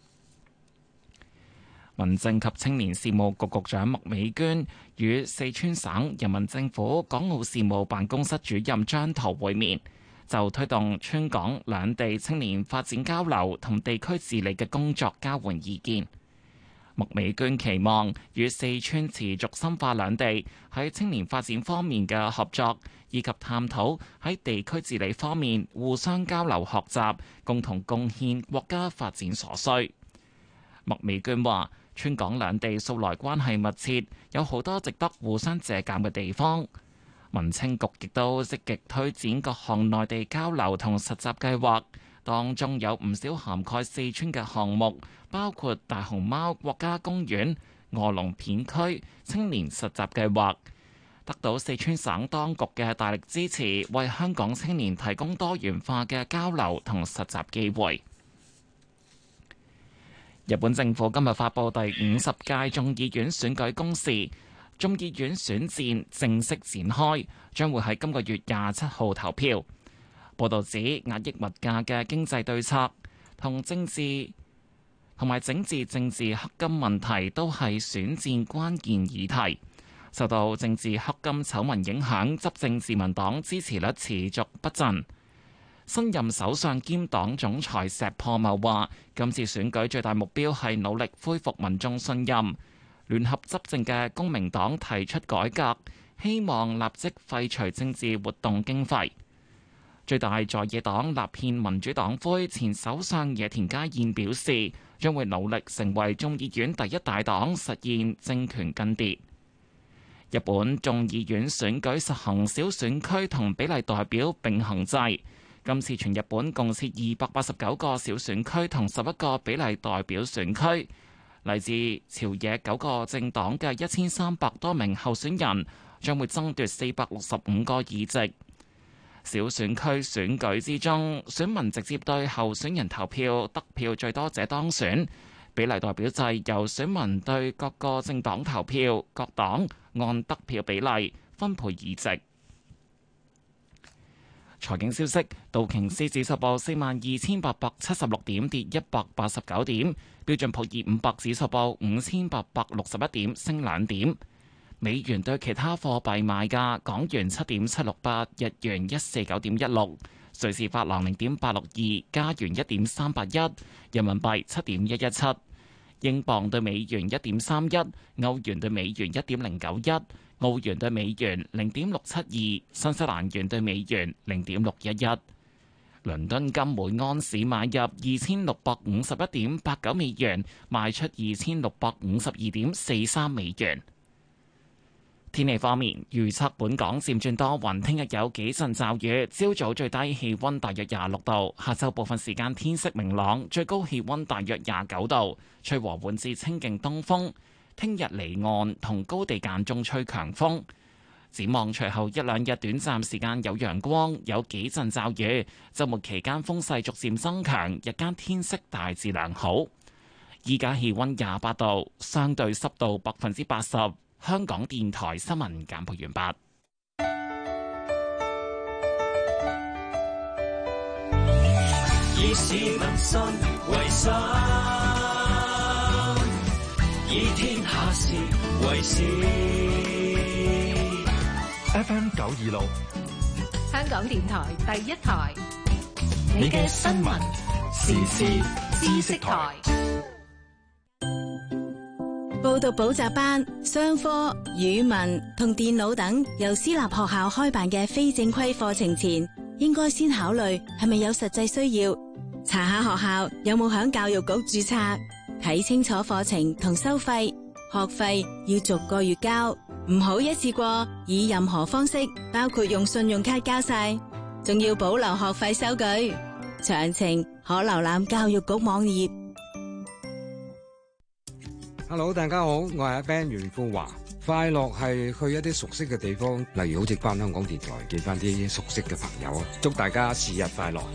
民政及青年事務局局長麥美娟與四川省人民政府港澳事務辦公室主任張濤會面，就推動川港兩地青年發展交流同地區治理嘅工作交換意見。麥美娟期望與四川持續深化兩地喺青年發展方面嘅合作，以及探討喺地區治理方面互相交流學習，共同貢獻國家發展所需。麥美娟話，川港兩地素來關係密切，有好多值得互相借鑑嘅地方。民青局亦都積極推展各項內地交流同實習計劃，當中有唔少涵蓋四川嘅項目，包括大熊貓國家公園、臥龍片區青年實習計劃，得到四川省當局嘅大力支持，為香港青年提供多元化嘅交流同實習機會。日本政府今日發布第五十屆眾議院選舉公示，眾議院選戰正式展開，將會喺今個月廿七號投票。報導指，壓抑物價嘅經濟對策同政治同埋整治政治黑金問題都係選戰關鍵議題。受到政治黑金醜聞影響，執政自民黨支持率持續不振。新任首相兼黨總裁石破茂話，今次選舉最大目標係努力恢復民眾信任。聯合執政嘅公明黨提出改革， 希望立即廢除政治活動經費。最大在野黨立憲民主黨魁前首相野田佳彥表示，將會努力成為眾議院第一大黨，實現政權更迭。日本眾議院選舉實行小選區同比例代表並行制，今次全日本共設二百八十九個小選區同十一個比例代表選區，嚟自朝野九個政黨嘅一千三百多名候選人將會爭奪四百六十五個議席。小選區選舉之中，選民直接對候選人投票，得票最多者當選。比例代表制由選民對各個政黨投票，各黨按得票比例分配議席。財經消息，道瓊斯指數報四萬二千八百七十六點，跌一百八十九點；標準普爾五百指數報五千八百六十一點，升兩點。美元對其他貨幣賣價：港元七點七六八，日元一四九點一六，瑞士法郎零點八六二，加元一點三八一，人民幣七點一一七。英鎊對美元一點三一，歐元對美元一點零九一，澳元對美元零點六七二，新西蘭元對美元零點六一一。倫敦金每安士買入二千六百五十一點八九美元，賣出二千六百五十二點四三美元。天氣方面，預測本港漸轉多雲，聽日有幾陣驟雨，朝早最低氣溫大約廿六度，下晝部分時間天色明朗，最高氣溫大約廿九度，吹和緩至清勁東風。聽日離岸同高地間中吹強風。展望隨後一兩日短暫時間有陽光，有幾陣驟雨，週末期間風勢逐漸增強，日間天色大致良好。依家氣溫廿八度，相對濕度百分之八十。香港電台新聞簡報完畢。 以市民心為心，以天下事為事。 F M 九二六， 香港電台第一台， 你嘅新聞時事知識台。 報讀補習班、商科、語文同電腦等由私立學校開辦嘅非正規課程前，應該先考慮係咪有實際需要，查下學校有冇響教育局註冊，睇清楚課程同收費，學費要逐個月交，唔好一次過以任何方式，包括用信用卡交晒，仲要保留學費收據。詳情可瀏覽教育局網頁。 Hello， 大家好，我係阿 Ben 袁富華。快樂係去一啲熟悉嘅地方，例如好似翻香港電台見翻啲熟悉嘅朋友啊！祝大家是日快樂。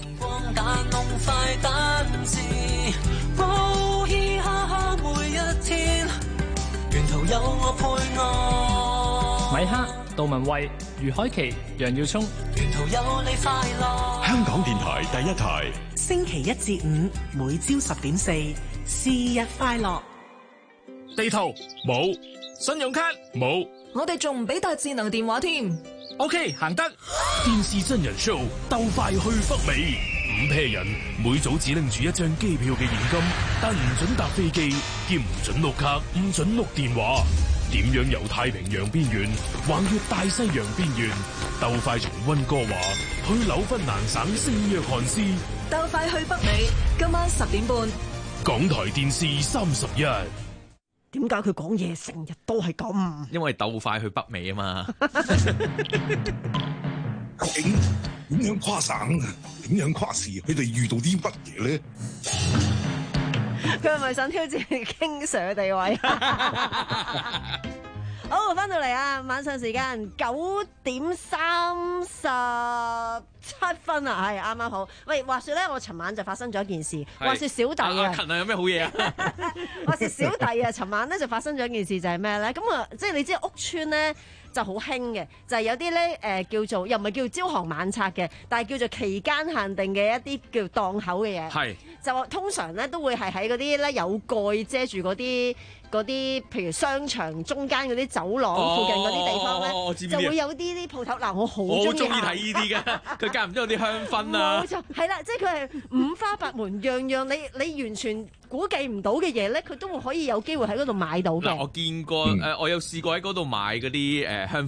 米克、杜文蔚、余海琪、楊耀聰。 香港電台第一台， 星期一至五每朝十點四，是日快樂。 地圖冇，信用卡冇， 我哋仲唔俾帶智能電話添 ？OK， 行得。電視真人 show 鬥快去北美，五 pair 人每組只拎住一張機票嘅現金，但唔准搭飛機，兼唔准碌卡，唔准碌電話。點樣由太平洋邊緣橫越大西洋邊緣，鬥快從溫哥華去紐芬蘭省聖約翰斯。 鬥快去北美，今晚十點半， 港台電視三十一。 點解佢講嘢成日都係咁？ 因為鬥快去北美啊嘛。 究竟點樣跨省？點樣跨市？佢哋遇到啲乜嘢咧？ 佢係咪想挑戰 King Sir 嘅地位？好，翻到嚟啊！晚上時間九點三十七分啊，係啱啱好。喂，話說咧，我尋晚就發生咗一件事。話說小弟啊， 阿勤啊，有咩好嘢啊？ 話說小弟啊，尋晚咧就發生咗一件事，就係咩咧？咁啊，即係你知屋邨咧就好興嘅，就係、是、有啲咧誒叫做又唔係叫朝行晚拆嘅，但係叫做期間限定嘅一啲叫檔口嘅嘢。係就通常咧都會係喺嗰啲咧有蓋遮住嗰啲。嗰啲譬如商場中間嗰啲走廊附近嗰啲地方咧，哦、就會有啲啲鋪頭。嗱，我好中意睇呢啲嘅，佢間唔中有啲香薰啊。冇錯， 係啦，即係佢係五花八門，樣樣你你完全估計唔到嘅嘢咧，佢都會可以有機會喺嗰度買到嘅。 嗱，我見過誒、嗯呃，我有試過喺嗰度買嗰啲誒香薰。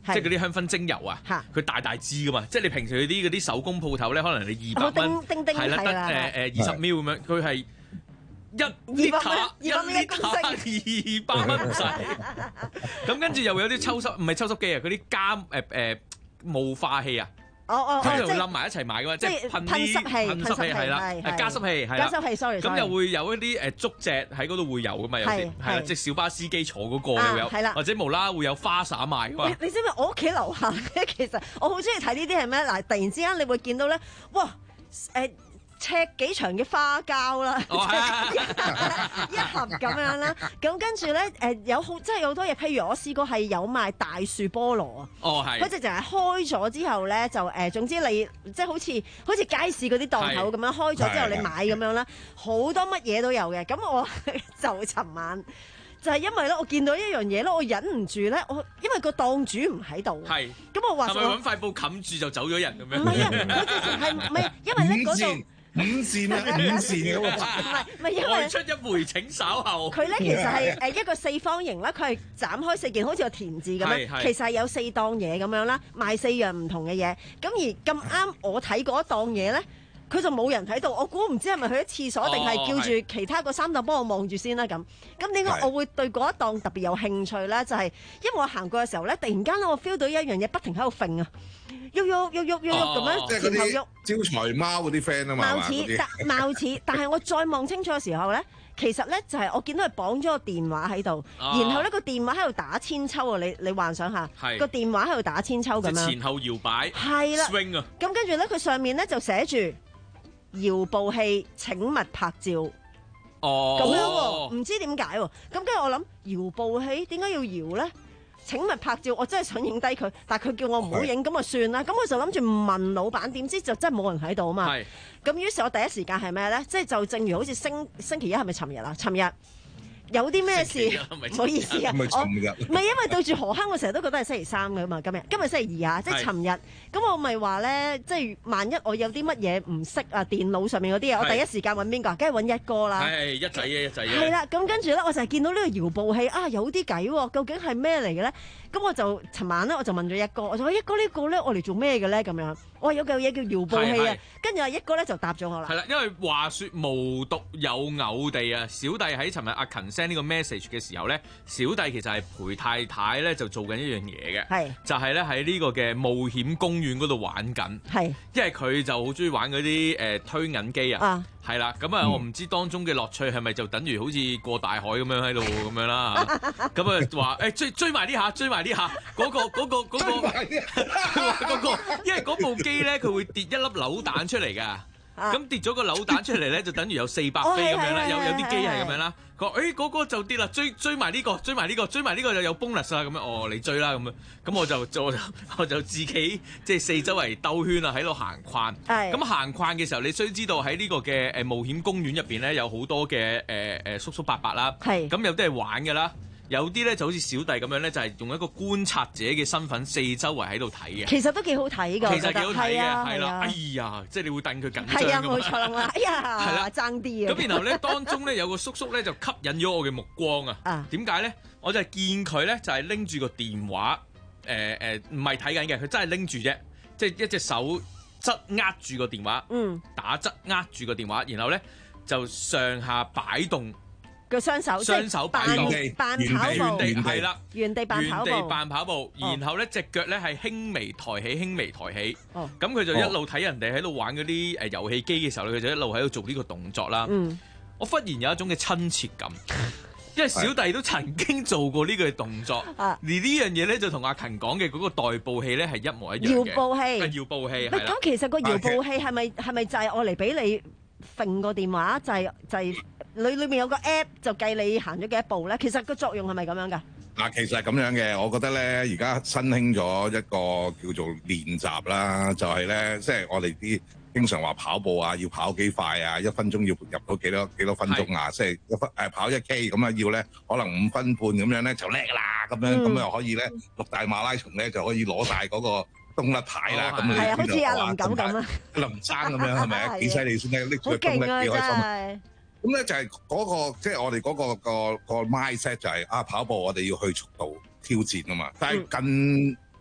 即係嗰啲香薰精油啊，佢大大支噶嘛，即係你平時去啲嗰啲手工鋪頭咧，可能你二百蚊，係啦，得誒誒二十 ml 咁樣，佢係一 liter 一 liter 二百蚊唔使。咁跟住又有啲抽濕，唔係抽濕機啊，嗰啲加誒誒霧化器啊。 哦哦， 佢就冧埋一齊買噶嘛，即係噴啲噴濕器係啦，加濕器係啦， 加濕器 sorry， 咁又會有一啲誒竹席喺嗰度會有噶嘛，有時係啦，即係小巴司機坐嗰個又有，或者無啦會有花灑賣噶嘛。 你知唔知我屋企樓下咧？其實我好中意睇呢啲係咩？嗱，突然之間你會見到咧，哇誒！尺幾長嘅花膠啦，一盒咁樣啦，咁跟住咧誒有好真係有好多嘢，譬如我試過係有賣大樹菠蘿啊， 哦係， 嗰隻就係開咗之後咧就誒，總之你即係好似好似街市嗰啲檔口咁樣開咗之後你買咁樣啦，好多乜嘢都有嘅，咁我就尋晚。就係因為咧，我見到一樣嘢咧，我忍唔住咧，我因為個檔主唔喺度， 係， 咁我話係咪揾塊布冚住就走咗人咁樣？ 唔係啊，佢直情係唔係因為咧嗰度。 五線啊，五線嘅喎， 唔係唔係因為外出一回請稍後。 佢咧其實係誒一個四方形啦，佢係斬開四件，好似個田字咁樣。其實係有四檔嘢咁樣啦，賣四樣唔同嘅嘢。咁而咁啱我睇嗰一檔嘢咧，佢就冇人睇到。我估唔知係咪去咗廁所，定係叫住其他個三檔幫我望住先啦咁。咁點解我會對嗰一檔特別有興趣咧？就係因為我行過嘅時候咧，突然間咧我 feel 到一樣嘢不停喺度揈啊！喐喐喐喐喐喐咁樣， 即係嗰啲招財貓嗰啲 friend 啊嘛， 貌似但貌似，但係我再望清楚嘅時候咧，其實咧就係我見到佢綁咗個電話喺度，然後咧個電話喺度打千秋啊！你你幻想下，個電話喺度打千秋咁樣， 前後搖擺， 係啦，咁跟住咧佢上面咧就寫住搖步器請勿拍照， 哦， 咁樣喎，唔知點解喎？咁跟住我諗搖步器點解要搖咧？請勿拍照，我真係想影低佢，但係佢叫我唔好影，咁啊算啦。咁我就諗住問老闆，點知就真係冇人喺度啊嘛。咁於是，我第一時間係咩咧？即係就正如好似星星期一係咪尋日啊？尋日有啲咩事？唔好意思啊，我唔係因為對住河坑，我成日都覺得係星期三㗎嘛。今日今日星期二啊，即係尋日。咁我咪話咧，即係萬一我有啲乜嘢唔識啊，電腦上面嗰啲嘢，我第一時間揾邊個？梗係揾一哥啦。 係一仔嘅一仔嘅。 係啦，咁跟住咧，我就係見到呢個搖步器啊，有啲計喎，究竟係咩嚟嘅咧？咁我就尋晚咧，我就問咗一哥，我就話一哥呢個咧，我嚟做咩嘅咧？咁樣，我話有嚿嘢叫搖步器啊。跟住阿一哥咧就答咗我啦。 係啦，因為話説無獨有偶地啊，小弟喺尋日阿勤 send 呢個 message 嘅時候咧，小弟其實係陪太太咧就做緊一樣嘢嘅，係就係咧喺呢個嘅冒險公園嗰度玩緊，係因為佢就好中意玩嗰啲誒推銀機啊。係啦，咁啊，嗯、我唔知當中嘅樂趣係咪就等於好似過大海咁樣喺度咁樣啦，咁啊話誒追追埋呢下，追埋呢下，嗰、嗰個嗰、嗰個嗰、嗰個嗰個，因為嗰部機咧佢會跌一粒扭蛋出嚟㗎。咁、啊、跌咗個扭蛋出嚟咧，就等於有四百飛咁樣啦，有有啲機係咁樣啦。佢話：誒嗰個就跌啦，追追埋呢、呢個，追埋呢、呢個，追埋呢個就有 bonus 啦咁樣。哦，你追啦咁樣。咁我就我就我就自己即係四周圍兜圈啊，喺度行框。咁行框嘅時候，你需知道喺呢個嘅誒冒險公園入邊咧，有好多嘅誒誒叔叔伯伯啦。係。咁有啲係玩嘅啦。有啲咧就好似小弟咁樣咧，就係、是、用一個觀察者嘅身份四周圍喺度睇嘅。其實都幾好睇㗎，其實幾好睇嘅，係啦。哎呀，即係你會戥佢緊張㗎嘛。係啊，冇錯啦。哎呀，係啦，爭啲啊。咁然後咧，當中咧有個叔叔咧就吸引咗我嘅目光啊。點解咧？我就係見佢咧就係拎住個電話，誒誒唔係睇緊嘅，佢真係拎住啫，即係一隻手側握住個電話，嗯，打側握住個電話，然後咧就上下擺動。個雙手，雙手扮扮跑步，係啦，原地扮跑步，原地扮跑步，然後咧隻腳咧係輕微抬起，輕微抬起。哦，咁佢就一路睇人哋喺度玩嗰啲誒遊戲機嘅時候咧，佢就一路喺度做呢個動作啦。嗯，我忽然有一種嘅親切感，因為小弟都曾經做過呢個動作。啊，而呢樣嘢咧就同阿勤講嘅嗰個代步器咧係一模一樣嘅。搖步器，搖步器。係啦。咁其實個搖步器係咪係咪就係我嚟俾你揈個電話？就係就係。裏裏面有個 app 就計你行咗幾多步咧，其實個作用係咪咁樣㗎？嗱，其實係咁樣嘅，我覺得咧，而家新興咗一個叫做練習啦，就係咧，即係我哋啲經常話跑步啊，要跑幾快啊，一分鐘要入到幾多幾多分鐘啊，即係一分誒跑一 K 咁啊，要咧可能五分半咁樣咧就叻啦，咁樣咁又可以咧六大馬拉松咧就可以攞晒嗰個冬甩牌啦，咁你係啊，好似阿林咁咁啊，林生咁樣係咪啊？幾犀利先得，拎住個冬甩幾開心。咁咧就係嗰個，即係我哋嗰個個個 mindset 就係啊跑步我哋要去速度挑戰啊嘛，但係近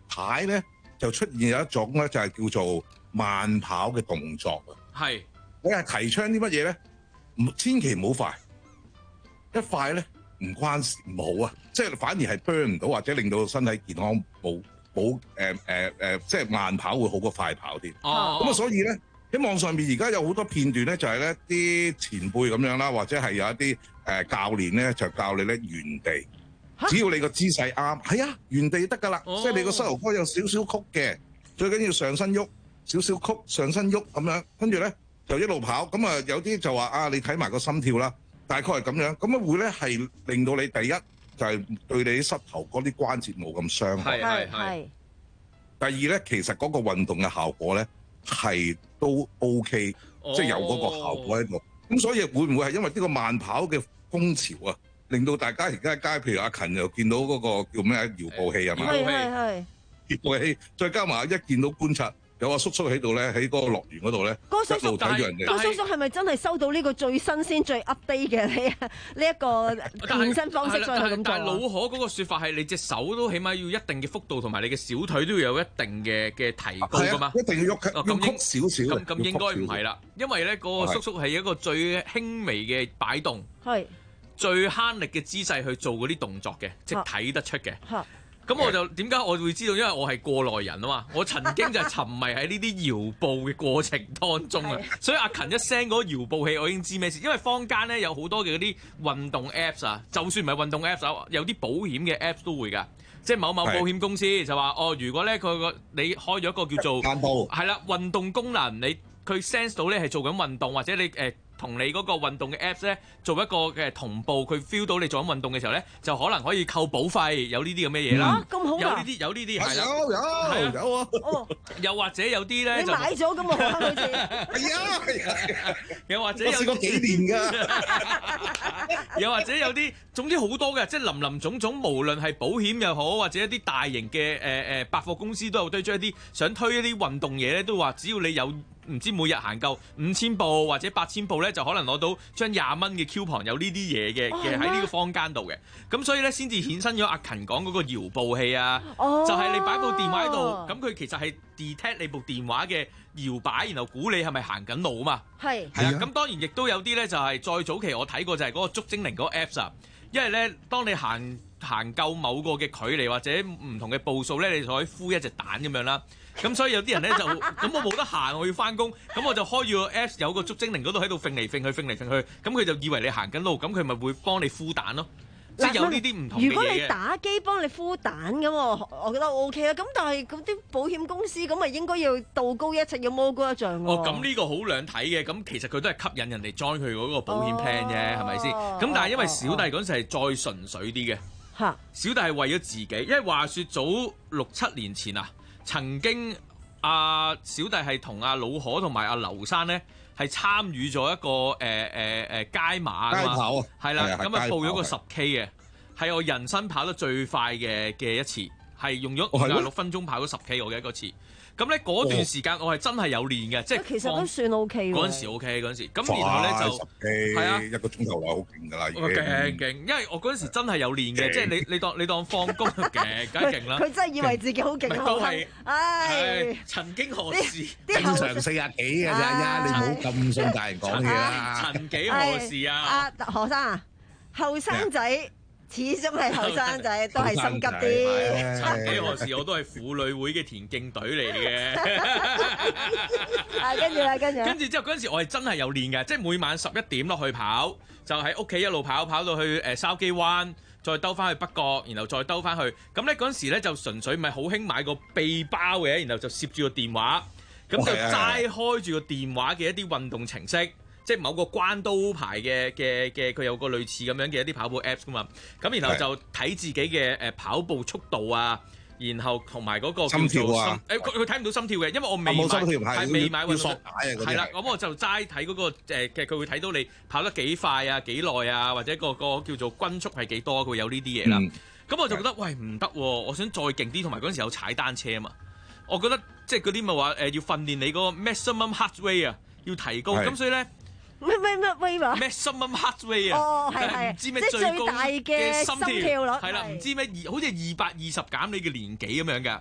排咧就出現有一種咧就係叫做慢跑嘅動作啊。 係， 你係提倡啲乜嘢咧？唔千祈唔好快，一快咧唔關事唔好啊，即係反而係 burn 唔到或者令到身體健康冇冇誒誒誒，即係慢跑會好過快跑啲。 哦， 咁啊，所以咧喺網上面而家有好多片段咧，就係咧啲前輩咁樣啦，或者係有一啲誒、呃、教練咧就教你咧原地，只要你個姿勢啱，係啊，原地得㗎啦， 哦、 即係你個膝頭哥有少少曲嘅，最緊要上身喐，少少曲上身喐咁樣，跟住咧就一路跑。咁啊有啲就話啊，你睇埋個心跳啦，大概係咁樣，咁啊會咧係令到你第一就係、是、對你啲膝頭嗰啲關節冇咁傷害。 係係係。 第二咧，其實嗰個運動嘅效果咧係都 OK， 哦、 即係有嗰個效果喺度。咁所以會唔會係因為呢個慢跑嘅風潮啊，令到大家而家喺街，譬如阿勤又見到嗰個叫咩搖步器係嘛？ 係係係。 搖步器，再加埋一見到觀察有個叔叔喺度咧，喺嗰個樂園嗰度咧，一路睇住人哋。 嗰叔叔係咪真係收到呢個最新鮮、最 update 嘅呢呢一個健身方式，所以佢咁做？ 但係老可嗰個説法係，你隻手都起碼要一定嘅幅度，同埋你嘅小腿都要有一定嘅嘅提高㗎嘛。 一定要喐，要曲少少。 咁咁應該唔係啦，因為咧嗰個叔叔係一個最輕微嘅擺動， 係最慳力嘅姿勢去做嗰啲動作嘅，即係睇得出嘅。咁嗯我就點解我會知道？因為我係過來人啊嘛，我曾經就係沉迷喺呢啲搖步嘅過程當中啊，所以阿勤一聲嗰個搖步器，我已經知咩事。因為坊間咧有好多嘅嗰啲運動 Apps 啊，就算唔係運動 Apps，有啲保險嘅 Apps 都會㗎。即係某某保險公司就話哦，如果咧佢個你開咗一個叫做係啦運動功能，你佢 sense 到咧係做緊運動，或者你誒。呃同你嗰個運動嘅 Apps 咧做一個嘅同步，佢 feel 到你做緊運動嘅時候咧，就可能可以扣保費，有呢啲咁嘅嘢啦。 咁好有呢啲有呢啲係啦， 有有有啊。 哦， 又或者有啲咧你買咗咁啊，好似係啊係啊， 又或者有試過幾年㗎。 又或者有啲，總之好多嘅，即係林林總總，無論係保險又好，或者一啲大型嘅誒誒百貨公司都有推出一啲想推一啲運動嘢咧，都話只要你有。唔知每日行夠五千步或者八千步咧，就可能攞到張廿蚊嘅 coupon，有呢啲嘢嘅嘅喺呢個坊間度嘅。咁所以咧，先至衍生咗阿勤講嗰個搖步器啊， 哦、 就係你擺部電話喺度，咁佢其實係 detect 你部電話嘅搖擺，然後估你係咪行緊路啊嘛。 係係啊，咁當然亦都有啲咧，就係再早期我睇過就係嗰個捉精靈嗰個 apps 啊，因為咧當你行行夠某個嘅距離或者唔同嘅步數咧，你就可以孵一隻蛋咁樣啦。咁所以有啲人咧就咁我冇得行，我要翻工，咁我就開住個 Apps 有個捉精靈嗰度喺度揈嚟揈去揈嚟揈去，咁佢就以為你行緊路，咁佢咪會幫你孵蛋咯，即係有呢啲唔同嘅嘢嘅。 如果你打機幫你孵蛋咁，我我覺得 O K 啦。咁但係嗰啲保險公司咁咪應該要道高一尺，要魔高一丈喎。 哦，咁呢個好兩睇嘅，咁其實佢都係吸引人哋 join 佢嗰個保險 plan 啫，係咪先？咁但係因為小弟嗰陣時係再純粹啲嘅， 嚇小弟係為咗自己，因為話説早六七年前啊。曾經阿、啊、小弟係同阿老可同埋阿劉生咧係參與咗一個誒誒誒街馬㗎嘛， 街跑啊， 係啦，咁啊報咗個是十 K 嘅，係我人生跑得最快嘅嘅一次，係用咗五十六分鐘跑咗十 K 我嘅嗰次。咁咧嗰段時間我係真係有練嘅，即係其實都算 O K 喎。 嗰陣時 O K 嗰陣時，咁然後咧就係啊一個鐘頭內好勁㗎啦，已經勁勁，因為我嗰陣時真係有練嘅，即係你你當你當放工勁，梗係勁啦。 佢真係以為自己好勁， 都係， 唉， 曾經何時正常四廿幾嘅咋，你唔好咁信大人講嘢啦。 曾幾何時啊？ 阿何生啊，後生仔。始終係後生仔，都係心急啲。 曾幾何時我都係婦女會嘅田徑隊嚟嘅。 係跟住啦，跟住。 跟住之後嗰陣時，我係真係有練嘅，即係每晚十一點落去跑，就喺屋企一路跑跑到去誒筲箕灣，再兜翻去北角，然後再兜翻去。咁咧嗰陣時咧就純粹咪好興買個臂包嘅，然後就攝住個電話，咁就齋開住個電話嘅一啲運動程式。即係某個關刀牌嘅嘅嘅，佢有個類似咁樣嘅一啲跑步 Apps 噶嘛，咁然後就睇自己嘅誒跑步速度啊，然後同埋嗰個心跳啊， 誒佢佢睇唔到心跳嘅，因為我未買係未買運動，係啦，咁我就齋睇嗰個誒嘅，佢會睇到你跑得幾快啊、幾耐啊，或者個個叫做均速係幾多，佢會有呢啲嘢啦。咁我就覺得喂唔得喎，我想再勁啲，同埋嗰陣時有踩單車啊嘛，我覺得即係嗰啲咪話誒要訓練你嗰個 maximum heart rate 啊，要提高，咁所以咧。 咩咩咩 wave 啊 ？maximum heart rate 啊！ 哦，係係， 唔知咩最大嘅心跳率係啦，唔知咩二好似二百二十減你嘅年紀咁樣㗎，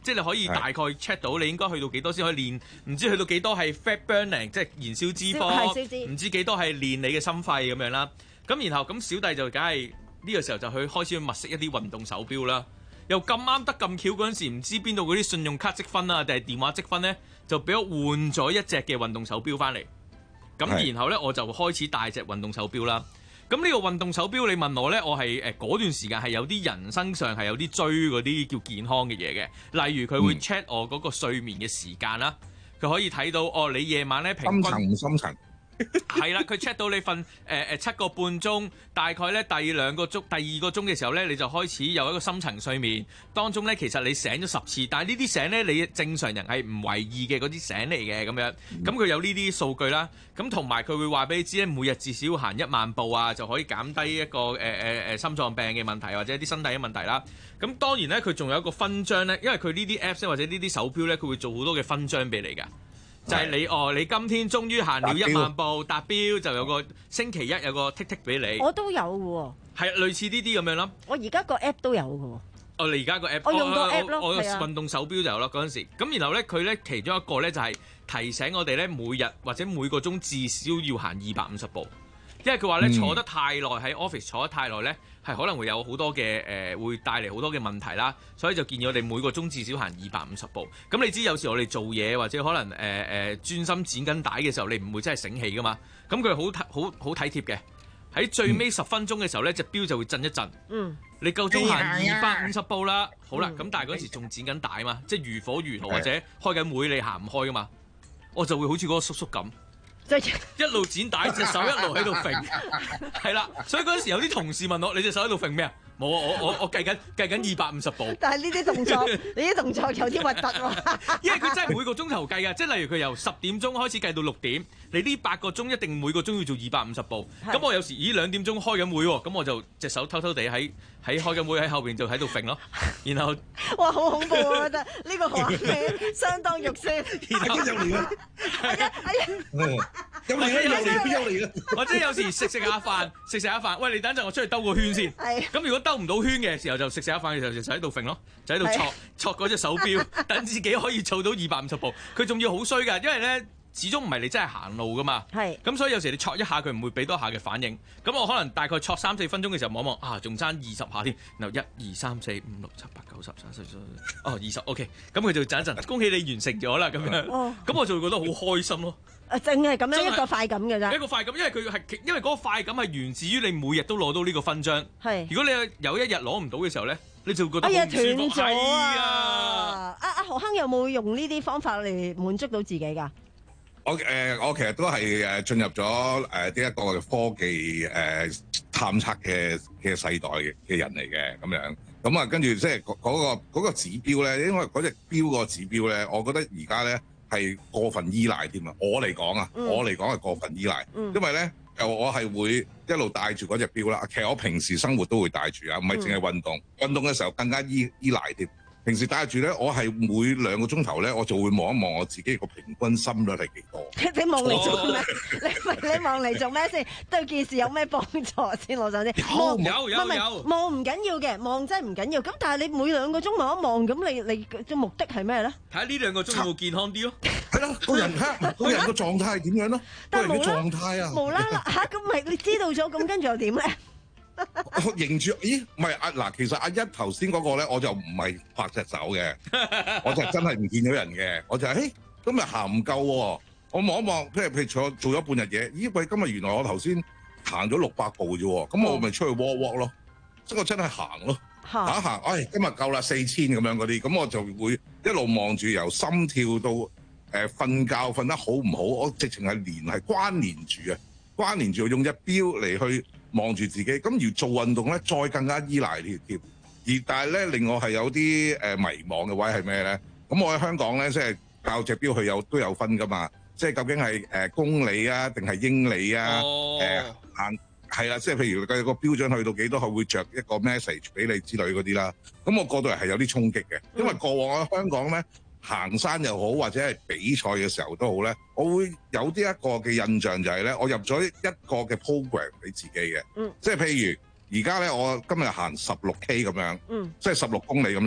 即係你可以大概 check 到你應該去到幾多先可以練，唔知去到幾多係 fat burning， 即係燃燒脂肪，唔知幾多係練你嘅心肺咁樣啦。咁然後咁小弟就梗係呢個時候就去開始去物色一啲運動手錶啦。又咁啱得咁巧嗰陣時，唔知邊度嗰啲信用卡積分啊，定係電話積分咧，就俾我換咗一隻嘅運動手錶翻嚟。咁然後咧我就開始戴隻運動手錶啦。咁呢個運動手錶，你問我咧，我係誒嗰段時間係有啲人生上係有啲追嗰啲叫健康嘅嘢嘅，例如佢會 check 我嗰個睡眠嘅時間啦，佢可以睇到哦，你夜晚咧平均深層唔深層。 係啦，佢 check 到你瞓誒誒七個半鐘，大概咧第兩個鐘、第二個鐘嘅時候咧，你就開始有一個深層睡眠。當中咧，其實你醒咗十次，但係呢啲醒咧，你正常人係唔為意嘅嗰啲醒嚟嘅咁樣。咁佢有呢啲數據啦，咁同埋佢會話俾你知咧，每日至少要行一萬步啊，就可以減低一個誒誒誒心臟病嘅問題或者一啲身體嘅問題啦。咁當然咧，佢仲有一個分章咧，因為佢呢啲 Apps 或者呢啲手錶咧，佢會做好多嘅分章俾你㗎。就係你哦，你今天終於行了一萬步達標，就有個星期一有個剔剔俾你。 我都有嘅喎。 係類似呢啲咁樣咯。 我而家個 app 都有嘅喎。 哦，你而家個 app， 我用個 app 咯， 我我運動手錶就有咯嗰陣時。咁然後咧，佢咧其中一個咧就係提醒我哋咧，每日或者每個鐘至少要行二百五十步。因為佢話咧坐得太耐喺 office 坐得太耐咧，係可能會有好多嘅誒、呃，會帶嚟好多嘅問題啦。所以就建議我哋每個鐘至少行二百五十步。咁你知有時我哋做嘢或者可能誒誒、呃、專心剪緊帶嘅時候，你唔會真係醒起噶嘛。咁佢好好好體貼嘅。喺最尾十分鐘嘅時候咧，隻錶就會震一震。嗯，你夠鐘行二百五十步啦。好啦，咁、嗯、但係嗰時仲剪緊帶嘛，即係如火如荼或者開緊會，你行唔開噶嘛。我就會好似嗰個叔叔咁。一路剪帶，隻手一路喺度揈，係啦。所以嗰陣時有啲同事問我：你隻手喺度揈咩啊？冇啊！我我我計緊計緊二百五十步。 但係呢啲動作，你啲動作有啲核突喎。 因為佢真係每個鐘頭計㗎，即係例如佢由十點鐘開始計到六點，你呢八個鐘一定每個鐘要做二百五十步。咁我有時咦兩點鐘開緊會喎，咁我就隻手偷偷地喺喺開緊會喺後邊就喺度揈咯。然後哇，好恐怖啊！我覺得呢個畫面相當肉酸。 然後就嚟啦， 係啊係啊， 有嚟啦有嚟有嚟啦！ 或者有時食食下飯，食食下飯，喂你等陣我出去兜個圈先。係。咁如果兜唔到圈嘅時候，就食食下飯嘅時候就喺度揈咯，就喺度戳戳嗰隻手錶，等自己可以做到二百五十步。佢仲要好衰㗎，因為咧始終唔係你真係行路㗎嘛。係。咁所以有時你戳一下佢唔會俾多下嘅反應。咁我可能大概戳三四分鐘嘅時候望一望，啊仲爭二十下添。然後一二三四五六七八九十十十十，哦二十 OK。咁佢就陣一陣，恭喜你完成咗啦咁樣。哦。咁我就會覺得好開心咯。 誒，淨係咁樣一個快感嘅啫。 一個快感，因為佢係因為嗰個快感係源自於你每日都攞到呢個勳章。係。如果你有一日攞唔到嘅時候咧，你就會覺得好唔舒服。哎呀，斷咗啊！阿阿何鏗有冇用呢啲方法嚟滿足到自己㗎？ 我誒、呃、我其實都係誒進入咗誒呢一個科技誒、呃、探測嘅嘅世代嘅人嚟嘅咁樣。咁啊，跟住即係嗰個嗰個指標咧，因為嗰隻標個指標咧，我覺得而家咧係過分依賴添啊！我嚟講啊，嗯、我嚟講係過分依賴，嗯、因為咧又我係會一路帶住嗰隻標啦。其實我平時生活都會帶住啊，唔係淨係運動，運動嘅時候更加依依賴添。平時帶住咧，我係每兩個鐘頭咧，我就會望一望我自己個平均心率係幾多。 你望嚟做咩？你你望嚟做咩先？對件事有咩幫助先？我想知。 有有有有。 望唔緊要嘅，望真係唔緊要。咁但係你每兩個鐘望一望，咁你你嘅目的係咩咧？ 睇下呢兩個鐘有冇健康啲咯。 係咯，個人睇個人個狀態係點樣咯？個人嘅狀態啊。 無啦啦嚇，咁咪你知道咗，咁跟住又點咧？ 我認住，咦？唔係阿嗱，其實阿一頭先嗰個咧，我就唔係拍隻手嘅，我就真係唔見到人嘅，我就係、是，誒，今日行唔夠喎，我望一望，譬如譬如做做咗半日嘢，咦？喂，今日原來我頭先行咗六百步啫喎，咁我咪出去 walk walk 咯，即係我真係行咯，行一行，哎，今日夠啦，四千咁樣嗰啲，咁我就會一路望住由心跳到誒瞓、呃、覺瞓得好唔好，我直情係連係關連住啊，關連住用隻錶嚟去。望住自己，咁而做運動咧，再更加依賴呢條貼。而但係咧，令我係有啲誒迷茫嘅位係咩咧？咁我喺香港咧，即係教隻錶佢有都有分噶嘛。即係究竟係誒公里啊，定係英里啊？誒行係啦，即係譬如佢個標準去到幾多，佢會着一個 message 俾你之類嗰啲啦。咁我過到嚟係有啲衝擊嘅，因為過往喺香港咧。行山又好，或者係比賽嘅時候都好咧，我會有啲一個嘅印象就係咧，我入咗一個嘅 program 俾自己嘅，嗯，即係譬如而家咧，我今日行十六 K 咁樣，嗯，即係十六公里咁樣啦。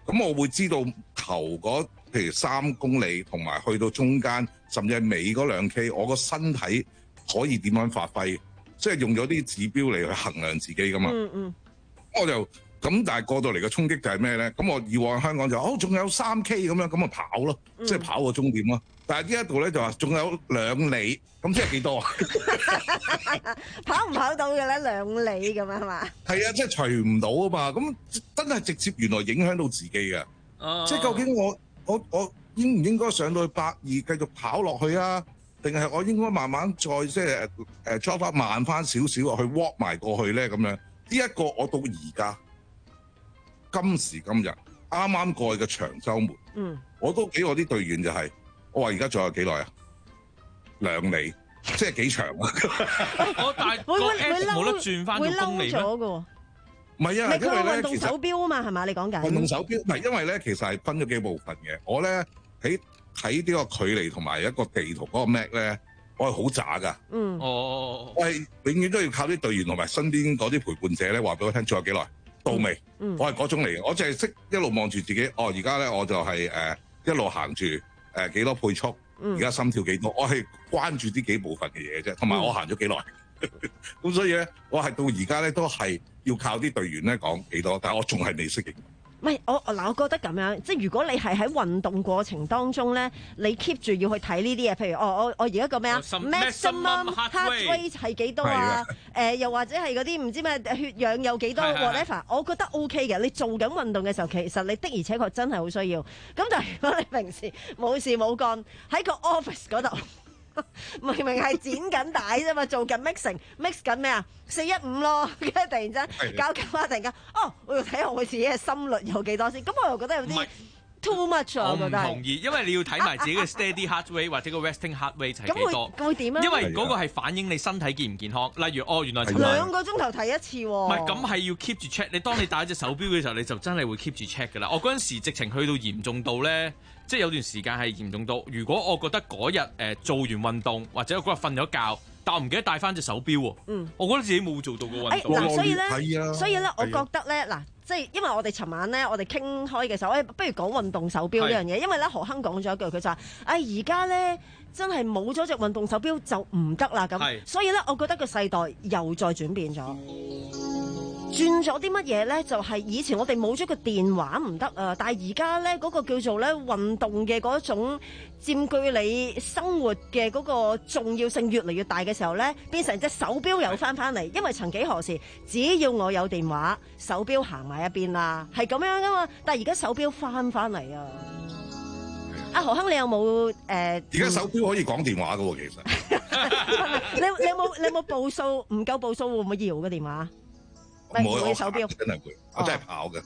咁我會知道頭嗰譬如三公里同埋去到中間，甚至係尾嗰兩 K， 我個身體可以點樣發揮？即係用咗啲指標嚟去衡量自己噶嘛。嗯嗯。我就咁，但係過到嚟嘅衝擊就係咩咧？咁我以往香港就哦，仲有三 K 咁樣，咁咪跑咯，嗯、即係跑個終點咯。但係呢一度咧就話仲有兩里，咁即係幾多啊？ 跑唔跑到嘅咧？兩里咁樣係嘛？係啊，即係除唔到啊嘛。咁真係直接原來影響到自己嘅。哦、即係究竟我我我應唔應該上到去百二繼續跑落去啊？定係我應該慢慢再即係誒 drop 翻慢翻少少去 walk 埋過去咧？咁樣呢一個我到而家今時今日啱啱過去嘅長週末，嗯，我都俾我啲隊員就係、是、我話而家仲有幾耐啊？兩里，即係幾長啊？ 我但係個 app 冇得轉翻到公里咩？ 唔係啊，因為咧運動手錶啊嘛，係嘛？你講緊運動手錶，唔係因為咧，其實係分咗幾部分嘅。我咧喺睇呢個距離同埋一個地圖嗰個 map 咧，我係好渣噶。嗯，哦，我係永遠都要靠啲隊員同埋身邊嗰啲陪伴者咧，話俾我聽，仲有幾耐到未？嗯，我係嗰種嚟嘅，我淨係識一路望住自己。哦，而家咧我就係、是、誒、呃、一路行住誒幾多倍速，而家心跳幾多，我係關注呢幾部分嘅嘢啫，同埋我行咗幾耐。咁所以咧，我係到而家咧都係要靠啲隊員咧講幾多，但係我仲係未適應。 唔係我嗱，我覺得咁樣，即係如果你係喺運動過程當中咧，你 keep 住要去睇呢啲嘢，譬如哦，我我而家個咩啊 ，maximum heart rate 係幾多啊？誒、呃，又或者係嗰啲唔知咩血氧有幾多 whatever，我覺得 OK 嘅。你做緊運動嘅時候，其實你的而且確真係好需要。咁但係如果你平時冇事冇幹喺個 office 嗰度。明明係剪緊帶啫嘛，做緊 mixing mix 緊咩啊？四一五咯，跟住突然間搞搞下，突然間哦，我要睇下我自己嘅心率有幾多先。咁我又覺得有啲 too much 啊，我覺得。我唔同意，因為你要睇埋自己嘅 steady heart rate 或者個 resting heart rate 係幾多。 咁會點啊？ 因為嗰個係反映你身體健唔健康。例如哦，原來兩個鐘頭睇一次喎。唔係，咁係要 keep 住 check。你當你戴隻手錶嘅時候，你就真係會 keep 住 check 㗎啦。我嗰陣時直情去到嚴重到咧。即係有段時間係嚴重到，如果我覺得嗰日誒做完運動，或者我嗰日瞓咗覺，但我唔記得帶翻隻手錶喎，嗯，我覺得自己冇做到個運動。 嗱、欸，所以咧，所以咧，我覺得咧，嗱，即係因為我哋尋晚咧，我哋傾開嘅時候，誒，不如講運動手錶呢樣嘢，因為咧何鏗講咗一句，佢就話：，誒而家咧真係冇咗隻運動手錶就唔得啦咁。所以咧，我覺得個世代又再轉變咗。轉咗啲乜嘢咧？就係、是、以前我哋冇咗個電話唔得啊，但係而家咧嗰個叫做咧運動嘅嗰種佔據你生活嘅嗰個重要性越嚟越大嘅時候咧，變成隻手錶又翻翻嚟。因為曾幾何時，只要我有電話，手錶行埋一邊啦，係咁樣噶嘛。但係而家手錶翻翻嚟啊！阿何鏗，你有冇誒？而家手錶可以講電話噶喎，其實。 你你有冇你有冇步數唔夠步數會唔會搖個電話？ 冇我手錶真係會，我真係跑嘅。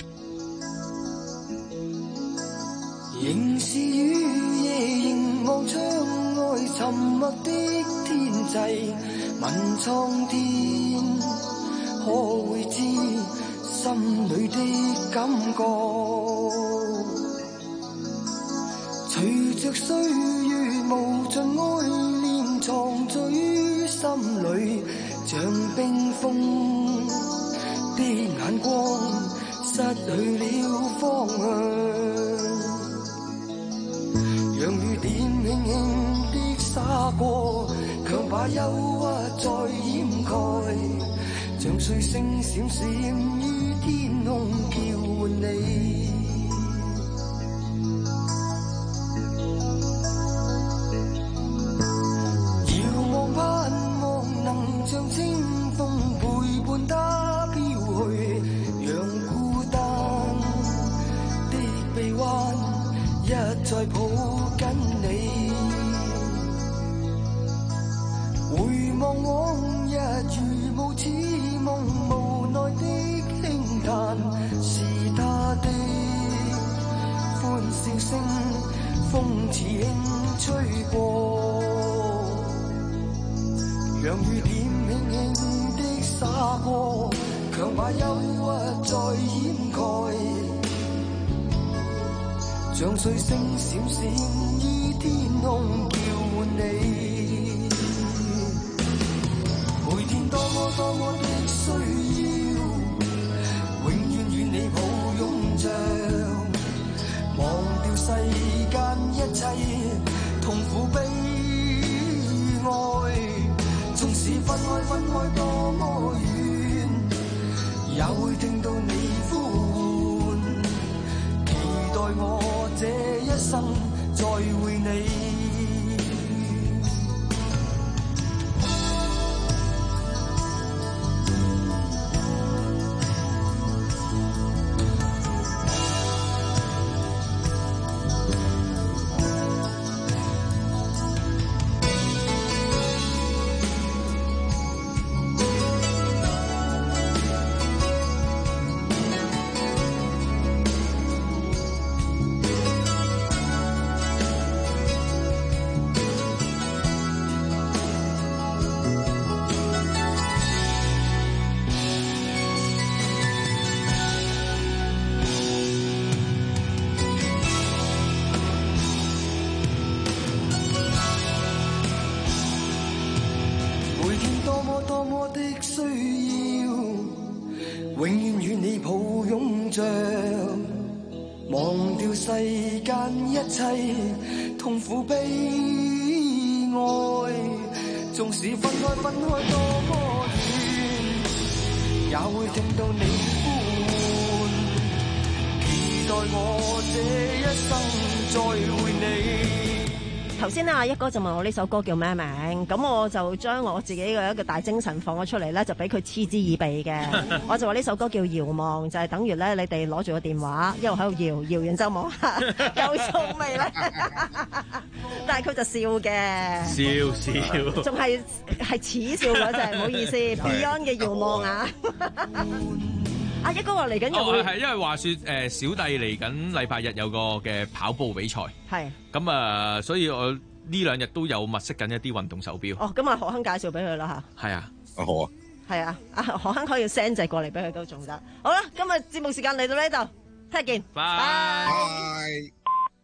仍是雨夜凝望窗外沉默的天際，問蒼天可會知心裏的感覺？隨着歲月無盡愛念藏在於心裏，像冰封的眼光失去了方向，讓雨點輕輕的灑過，強把憂鬱再掩蓋，像碎星閃閃於天空叫喚你。遙望盼望能像清風陪伴他飄去，讓孤單的臂彎一再抱緊你。回望往日如無似夢，無奈的輕嘆，是他的歡笑聲，風似輕吹過，讓雨點輕輕的灑過，強把憂鬱再掩蓋，像碎星閃閃於天空叫喚你。每天多麼多麼的需要，永遠與你抱擁着。 世間一切痛苦悲哀，縱使分開分開多麼遠，也會聽到你呼喚，期待我這一生再會你。多麼的需要，永遠與你抱擁着，忘掉世間一切痛苦悲哀，縱使分開分開多麼遠，也會聽到你呼喚，期待我這一生再會你。 頭先啊，一哥就問我呢首歌叫咩名，咁我就將我自己嘅一個大精神放咗出嚟咧，就俾佢嗤之以鼻嘅。我就話呢首歌叫遙望，就係、是、等於咧你哋攞住個電話，一路喺度搖，搖完之後望下夠數未咧？但係佢就笑嘅， 笑笑， 仲係係恥笑嗰隻，唔好意思。Beyond 嘅遙望啊！阿一哥話嚟緊有會係因為話説誒、呃、小弟嚟緊禮拜日有個嘅跑步比賽，係咁啊，所以我呢兩日都有物色緊一啲運動手錶。 哦，咁啊何亨介紹俾佢啦嚇。 係啊， 啊好啊。 係啊，阿何亨可以 send 隻過嚟俾佢都仲得。好啦，今日節目時間嚟到呢度，聽日見， 拜拜。